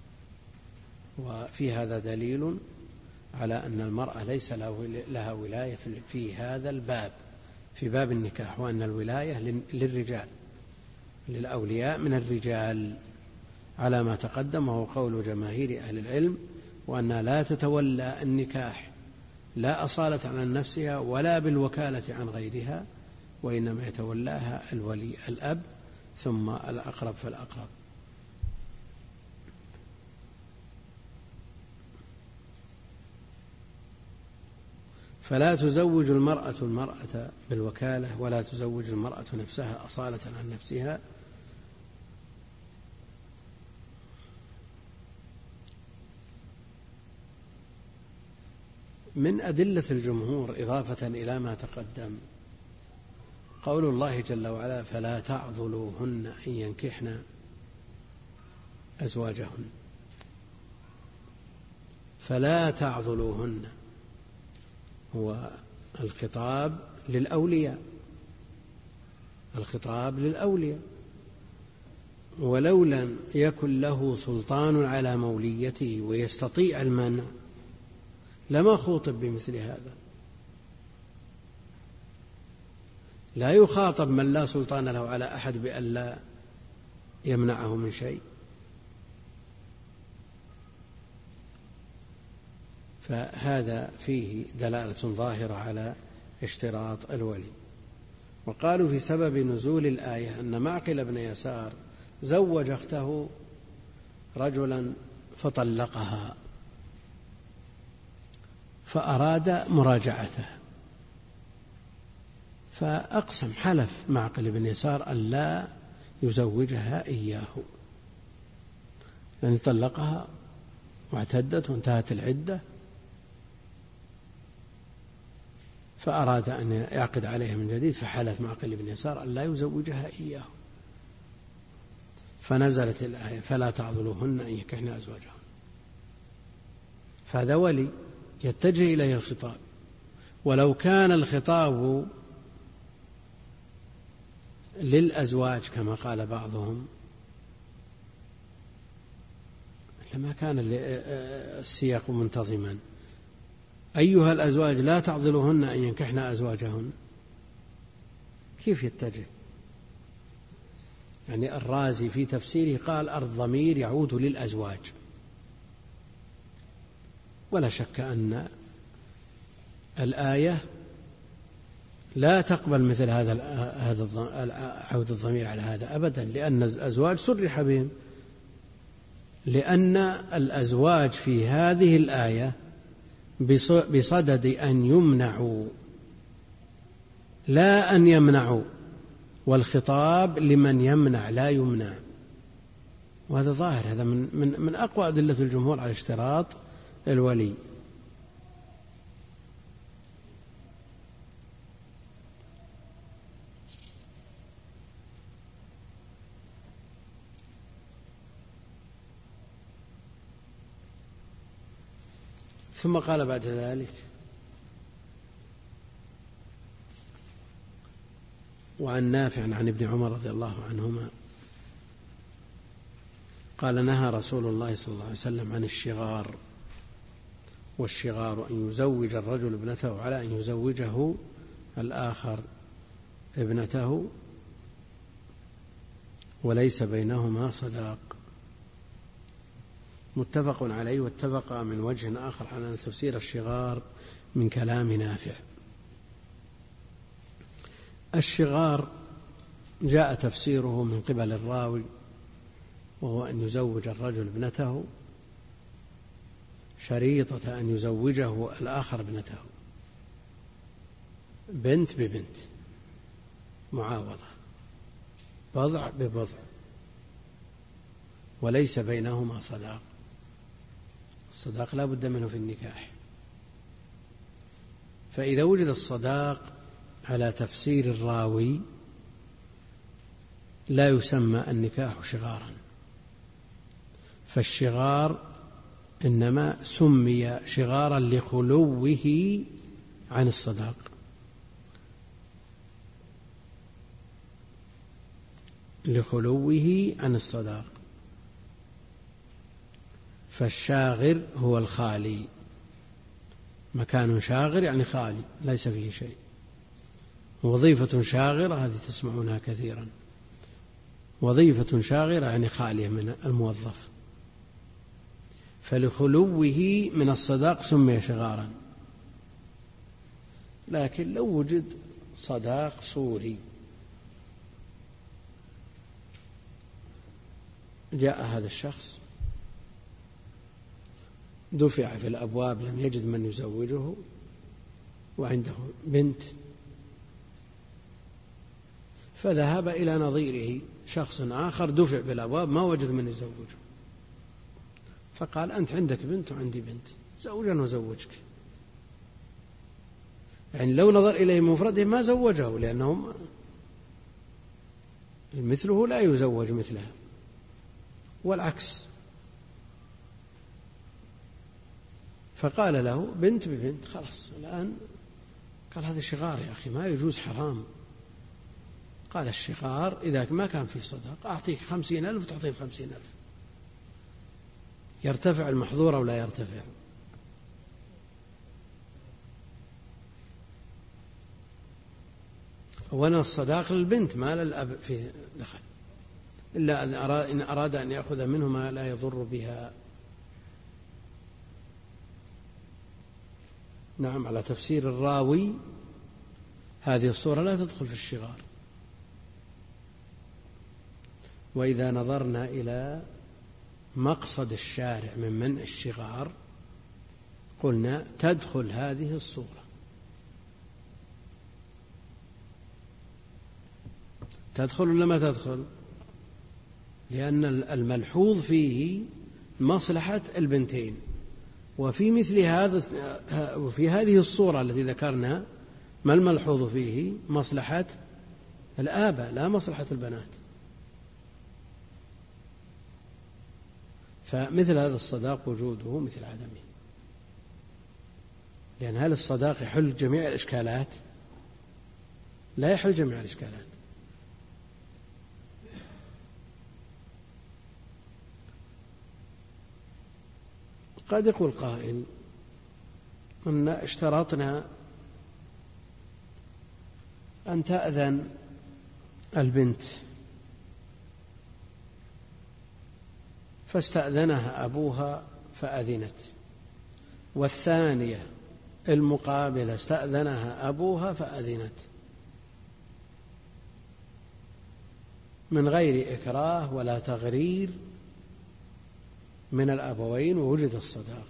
A: وفي هذا دليل على أن المرأة ليس لها ولاية في هذا الباب، في باب النكاح، وأن الولاية للرجال، للأولياء من الرجال، على ما تقدم، وهو قول جماهير أهل العلم، وأنها لا تتولى النكاح لا أصالة عن نفسها ولا بالوكالة عن غيرها، وإنما يتولاها الولي الأب، ثم الأقرب فالأقرب. فلا تزوج المرأة المرأة بالوكالة، ولا تزوج المرأة نفسها أصالة عن نفسها. من أدلة الجمهور إضافة إلى ما تقدم قول الله جل وعلا: فلا تعضلوهن أن ينكحن أزواجهن. فلا تعضلوهن هو الخطاب للأولياء، الخطاب للأولياء. ولو لم يكن له سلطان على موليته ويستطيع المنع لما خوطب بمثل هذا. لا يخاطب من لا سلطان له على أحد بأن لا يمنعه من شيء. فهذا فيه دلالة ظاهرة على اشتراط الولي. وقالوا في سبب نزول الآية أن معقل بن يسار زوج أخته رجلا فطلقها، فأراد مراجعته، فأقسم، حلف معقل بن يسار أن لا يزوجها إياه، لأن طلقها واعتدت وانتهت العدة، فأراد أن يعقد عليها من جديد، فحلف معقل بن يسار أن لا يزوجها إياه. فنزلت الآية: فلا تعضلوهن أن ينكحن أزواجهن. فهذا ولي يتجه إليه الخطاب. ولو كان الخطاب للأزواج كما قال بعضهم لما كان السياق منتظما: أيها الأزواج لا تعضلوهن أن ينكحن أزواجهن. كيف يتجه؟ يعني الرازي في تفسيره قال: الضمير يعود للأزواج. ولا شك أن الآية لا تقبل مثل هذا عود الضمير على هذا أبدا، لأن الأزواج صرح بهم، لأن الأزواج في هذه الآية بصدد أن يمنعوا لا أن يمنعوا، والخطاب لمن يمنع لا يمنع. وهذا ظاهر، هذا من أقوى أدلة الجمهور على اشتراط الولي. ثم قال بعد ذلك: وعن نافع عن ابن عمر رضي الله عنهما قال: نهى رسول الله صلى الله عليه وسلم عن الشغار، والشغار أن يزوج الرجل ابنته على أن يزوجه الآخر ابنته وليس بينهما صداق. متفق عليه، واتفق من وجه آخر على تفسير الشغار من كلام نافع. الشغار جاء تفسيره من قبل الراوي، وهو أن يزوج الرجل ابنته شريطة أن يزوجه الآخر ابنته، بنت ببنت، معاوضة، بضع ببضع، وليس بينهما صداق. الصداق لا بد منه في النكاح. فإذا وجد الصداق على تفسير الراوي لا يسمى النكاح شغارا، فالشغار إنما سمي شغارا لخلوه عن الصداق. لخلوه عن الصداق. فالشاغر هو الخالي، مكان شاغر يعني خالي ليس فيه شيء. وظيفة شاغرة هذه تسمعونها كثيرا، وظيفة شاغرة يعني خالية من الموظف. فلخلوه من الصداق سمي شغارا. لكن لو وجد صداق صوري، جاء هذا الشخص دفع في الأبواب لم يجد من يزوجه، وعنده بنت، فذهب إلى نظيره شخص آخر دفع بالأبواب ما وجد من يزوجه، فقال: أنت عندك بنت وعندي بنت، زوجا وزوجك. يعني لو نظر إليه مفرده ما زوجه، لأنهم مثله لا يزوج مثلها، والعكس. فقال له: بنت ببنت، خلاص الآن. قال: هذا شغار يا أخي، ما يجوز، حرام. قال: الشغار إذا ما كان في صداق أعطيك 50,000 وتعطيه 50,000. يرتفع المحظور أو لا يرتفع؟ وانا الصداق للبنت ما للأب في دخل، إلا إن أراد أن يأخذ منه ما لا يضر بها. نعم، على تفسير الراوي هذه الصورة لا تدخل في الشغار. وإذا نظرنا إلى مقصد الشارع من منع الشغار قلنا تدخل هذه الصورة. تدخل ولا ما تدخل؟ لأن الملحوظ فيه مصلحة البنتين، وفي مثل هذا وفي هذه الصورة التي ذكرنا ما الملحوظ فيه؟ مصلحة الآباء لا مصلحة البنات. فمثل هذا الصداق وجوده مثل عدمه. لأن هل الصداق يحل جميع الإشكالات؟ لا يحل جميع الإشكالات. قد يقول قائل أن اشترطنا أن تأذن البنت، فاستأذنها أبوها فأذنت، والثانية المقابلة استأذنها أبوها فأذنت من غير إكراه ولا تغرير من الأبوين ووجد الصداق.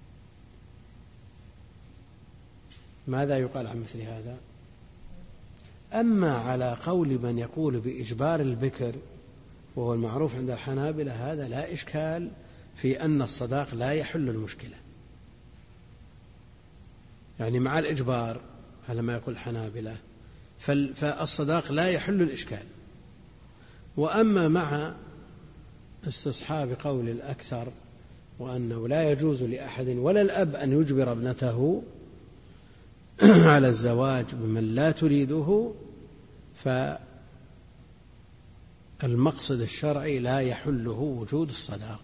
A: ماذا يقال عن مثل هذا؟ أما على قول من يقول بإجبار البكر وهو المعروف عند الحنابلة هذا لا إشكال في أن الصداق لا يحل المشكلة، يعني مع الإجبار على ما يقول الحنابلة فالصداق لا يحل الإشكال. وأما مع استصحاب قول الأكثر وأنه لا يجوز لأحد ولا الأب أن يجبر ابنته على الزواج بمن لا تريده، فالمقصد الشرعي لا يحله وجود الصداق،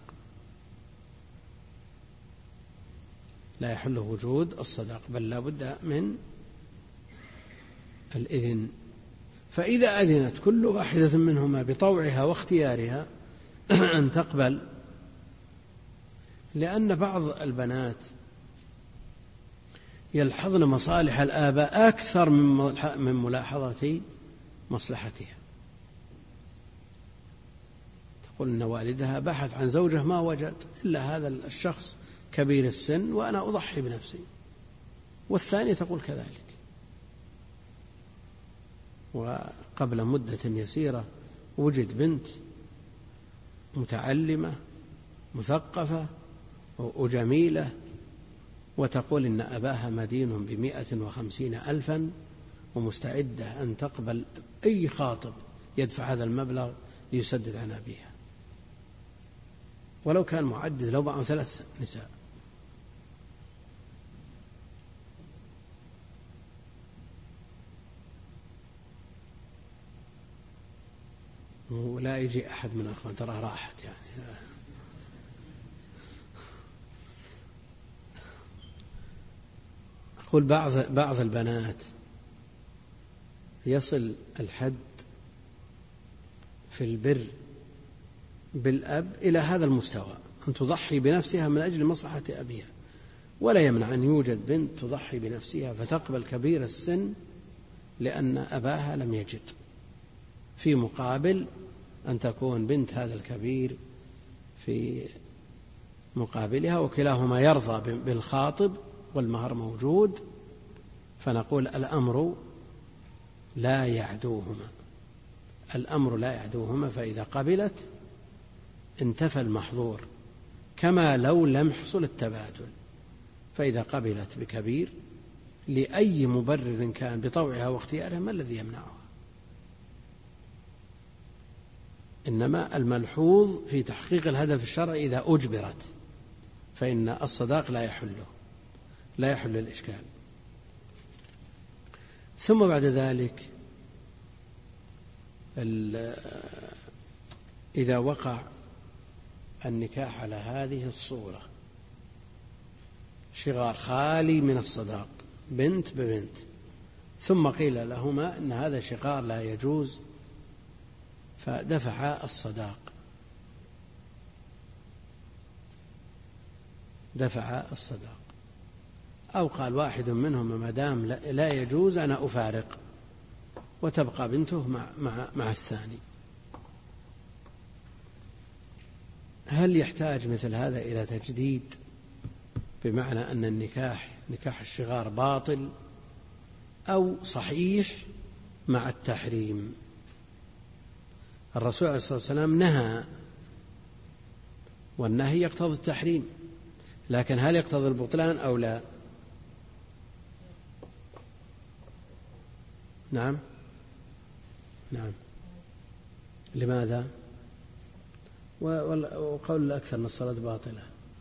A: لا يحله وجود الصداق، بل لا بد من الإذن. فإذا أذنت كل واحدة منهما بطوعها واختيارها أن تقبل، لأن بعض البنات يلحظن مصالح الآباء أكثر من ملاحظة مصلحتها. تقول إن والدها بحث عن زوجة ما وجد إلا هذا الشخص كبير السن وأنا أضحي بنفسي، والثانية تقول كذلك. وقبل مدة يسيرة وجد بنت متعلمة مثقفة وجميلة وتقول إن أباها مدين 150,000 ومستعدة أن تقبل أي خاطب يدفع هذا المبلغ ليسدد عن أبيها، ولو كان معدد، لو معه 3 نساء. ولا يجي أحد من أخوان، ترى راحت يعني. أقول بعض البنات يصل الحد في البر بالأب إلى هذا المستوى، أن تضحي بنفسها من أجل مصلحة أبيها، ولا يمنع أن يوجد بنت تضحي بنفسها فتقبل كبير السن لأن أباها لم يجد، في مقابل أن تكون بنت هذا الكبير في مقابلها، وكلاهما يرضى بالخاطب والمهر موجود، فنقول الأمر لا يعدوهما، الأمر لا يعدوهما، فإذا قبلت انتفى المحظور كما لو لم يحصل التبادل. فإذا قبلت بكبير لأي مبرر كان بطوعها واختيارها ما الذي يمنعها؟ إنما الملحوظ في تحقيق الهدف الشرعي إذا أجبرت فإن الصداق لا يحل الإشكال. ثم بعد ذلك إذا وقع النكاح على هذه الصورة، شغار خالي من الصداق، بنت ببنت، ثم قيل لهما إن هذا شغار لا يجوز فدفع الصداق، أو قال واحد منهم ما دام لا يجوز أنا أفارق، وتبقى بنته مع الثاني. هل يحتاج مثل هذا إلى تجديد، بمعنى أن نكاح الشغار باطل أو صحيح مع التحريم؟ الرسول عليه الصلاة والسلام نهى، والنهي يقتضي التحريم، لكن هل يقتضي البطلان أو لا؟ نعم. لماذا؟ وقول الأكثر أن الصلاة باطلة،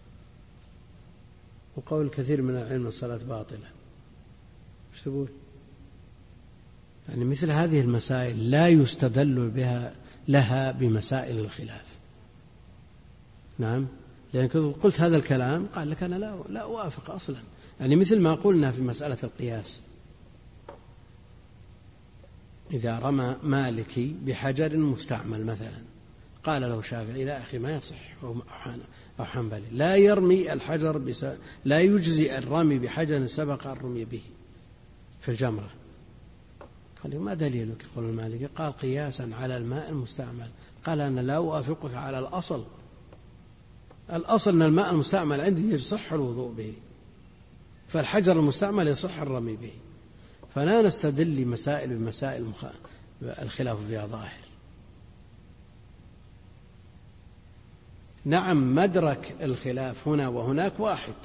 A: وقول كثير من العلم الصلاة باطلة. ايش تقول؟ يعني مثل هذه المسائل لا يستدل لها بمسائل الخلاف. نعم، لأن قلت هذا الكلام قال لك أنا لا أوافق أصلا، يعني مثل ما قلنا في مسألة القياس، إذا رمى مالكي بحجر مستعمل مثلا، قال له شافعي لا أخي ما يصح، أو حنبلي لا يرمي الحجر لا يجزي الرمي بحجر سبق الرمي به في الجمرة. قال ما دليلك؟ يقول المالكي قال قياسا على الماء المستعمل. قال أنا لا أوافقك على الأصل أن الماء المستعمل عندي يصح الوضوء به، فالحجر المستعمل يصح الرمي به، فلا نستدل لمسائل بمسائل الخلاف فيها ظاهر. نعم، مدرك الخلاف هنا وهناك واحد،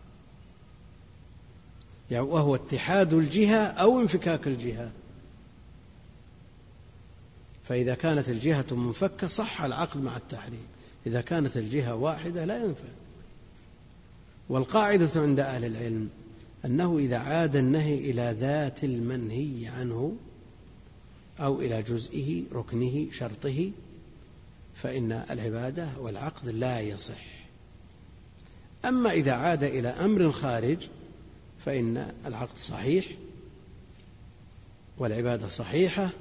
A: يعني وهو اتحاد الجهة أو انفكاك الجهة. فإذا كانت الجهة منفكة صح العقد مع التحريم، إذا كانت الجهة واحدة لا ينفك. والقاعدة عند أهل العلم أنه إذا عاد النهي إلى ذات المنهي عنه أو إلى جزئه ركنه شرطه فإن العبادة والعقد لا يصح. أما إذا عاد إلى أمر خارج فإن العقد صحيح والعبادة صحيحة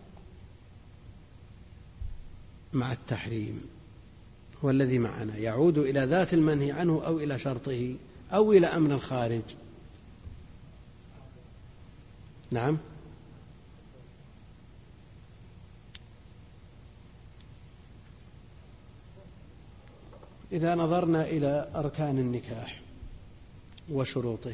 A: مع التحريم. هو الذي معنا يعود إلى ذات المنهي عنه أو إلى شرطه أو إلى أمر خارج. نعم. إذا نظرنا إلى أركان النكاح وشروطه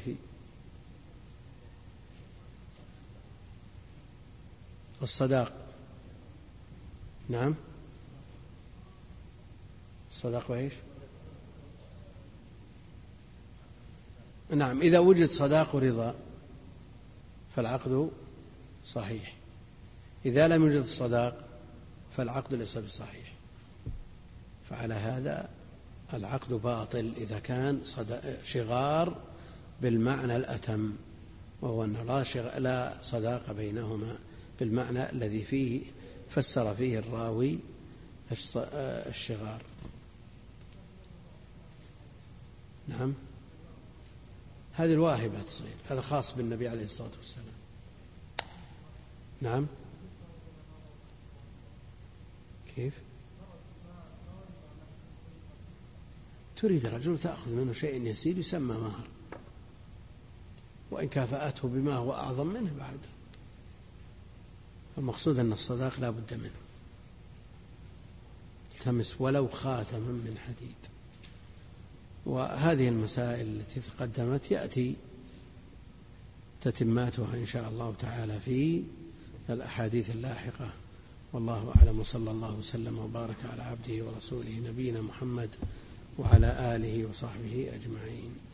A: الصداق. نعم. الصداق وإيش؟ نعم. إذا وجد صداق ورضا فالعقد صحيح. إذا لم يوجد الصداق فالعقد ليس بصحيح. فعلى هذا العقد باطل إذا كان شغار بالمعنى الأتم، وهو أنه لا صداق بينهما بالمعنى الذي فيه فسر فيه الراوي الشغار. نعم. هذه الواهبة تصير، هذا خاص بالنبي عليه الصلاة والسلام. نعم. كيف؟ تريد الرجل تأخذ منه شيء يسير يسمى مهر، وإن كافأته بما هو أعظم منه بعد. المقصود أن الصداق لا بد منه. التمس ولو خاتما من حديد. وهذه المسائل التي تقدمت يأتي تتماتها إن شاء الله تعالى في الأحاديث اللاحقة. والله أعلم، صلى الله وسلم وبارك على عبده ورسوله نبينا محمد وعلى آله وصحبه أجمعين.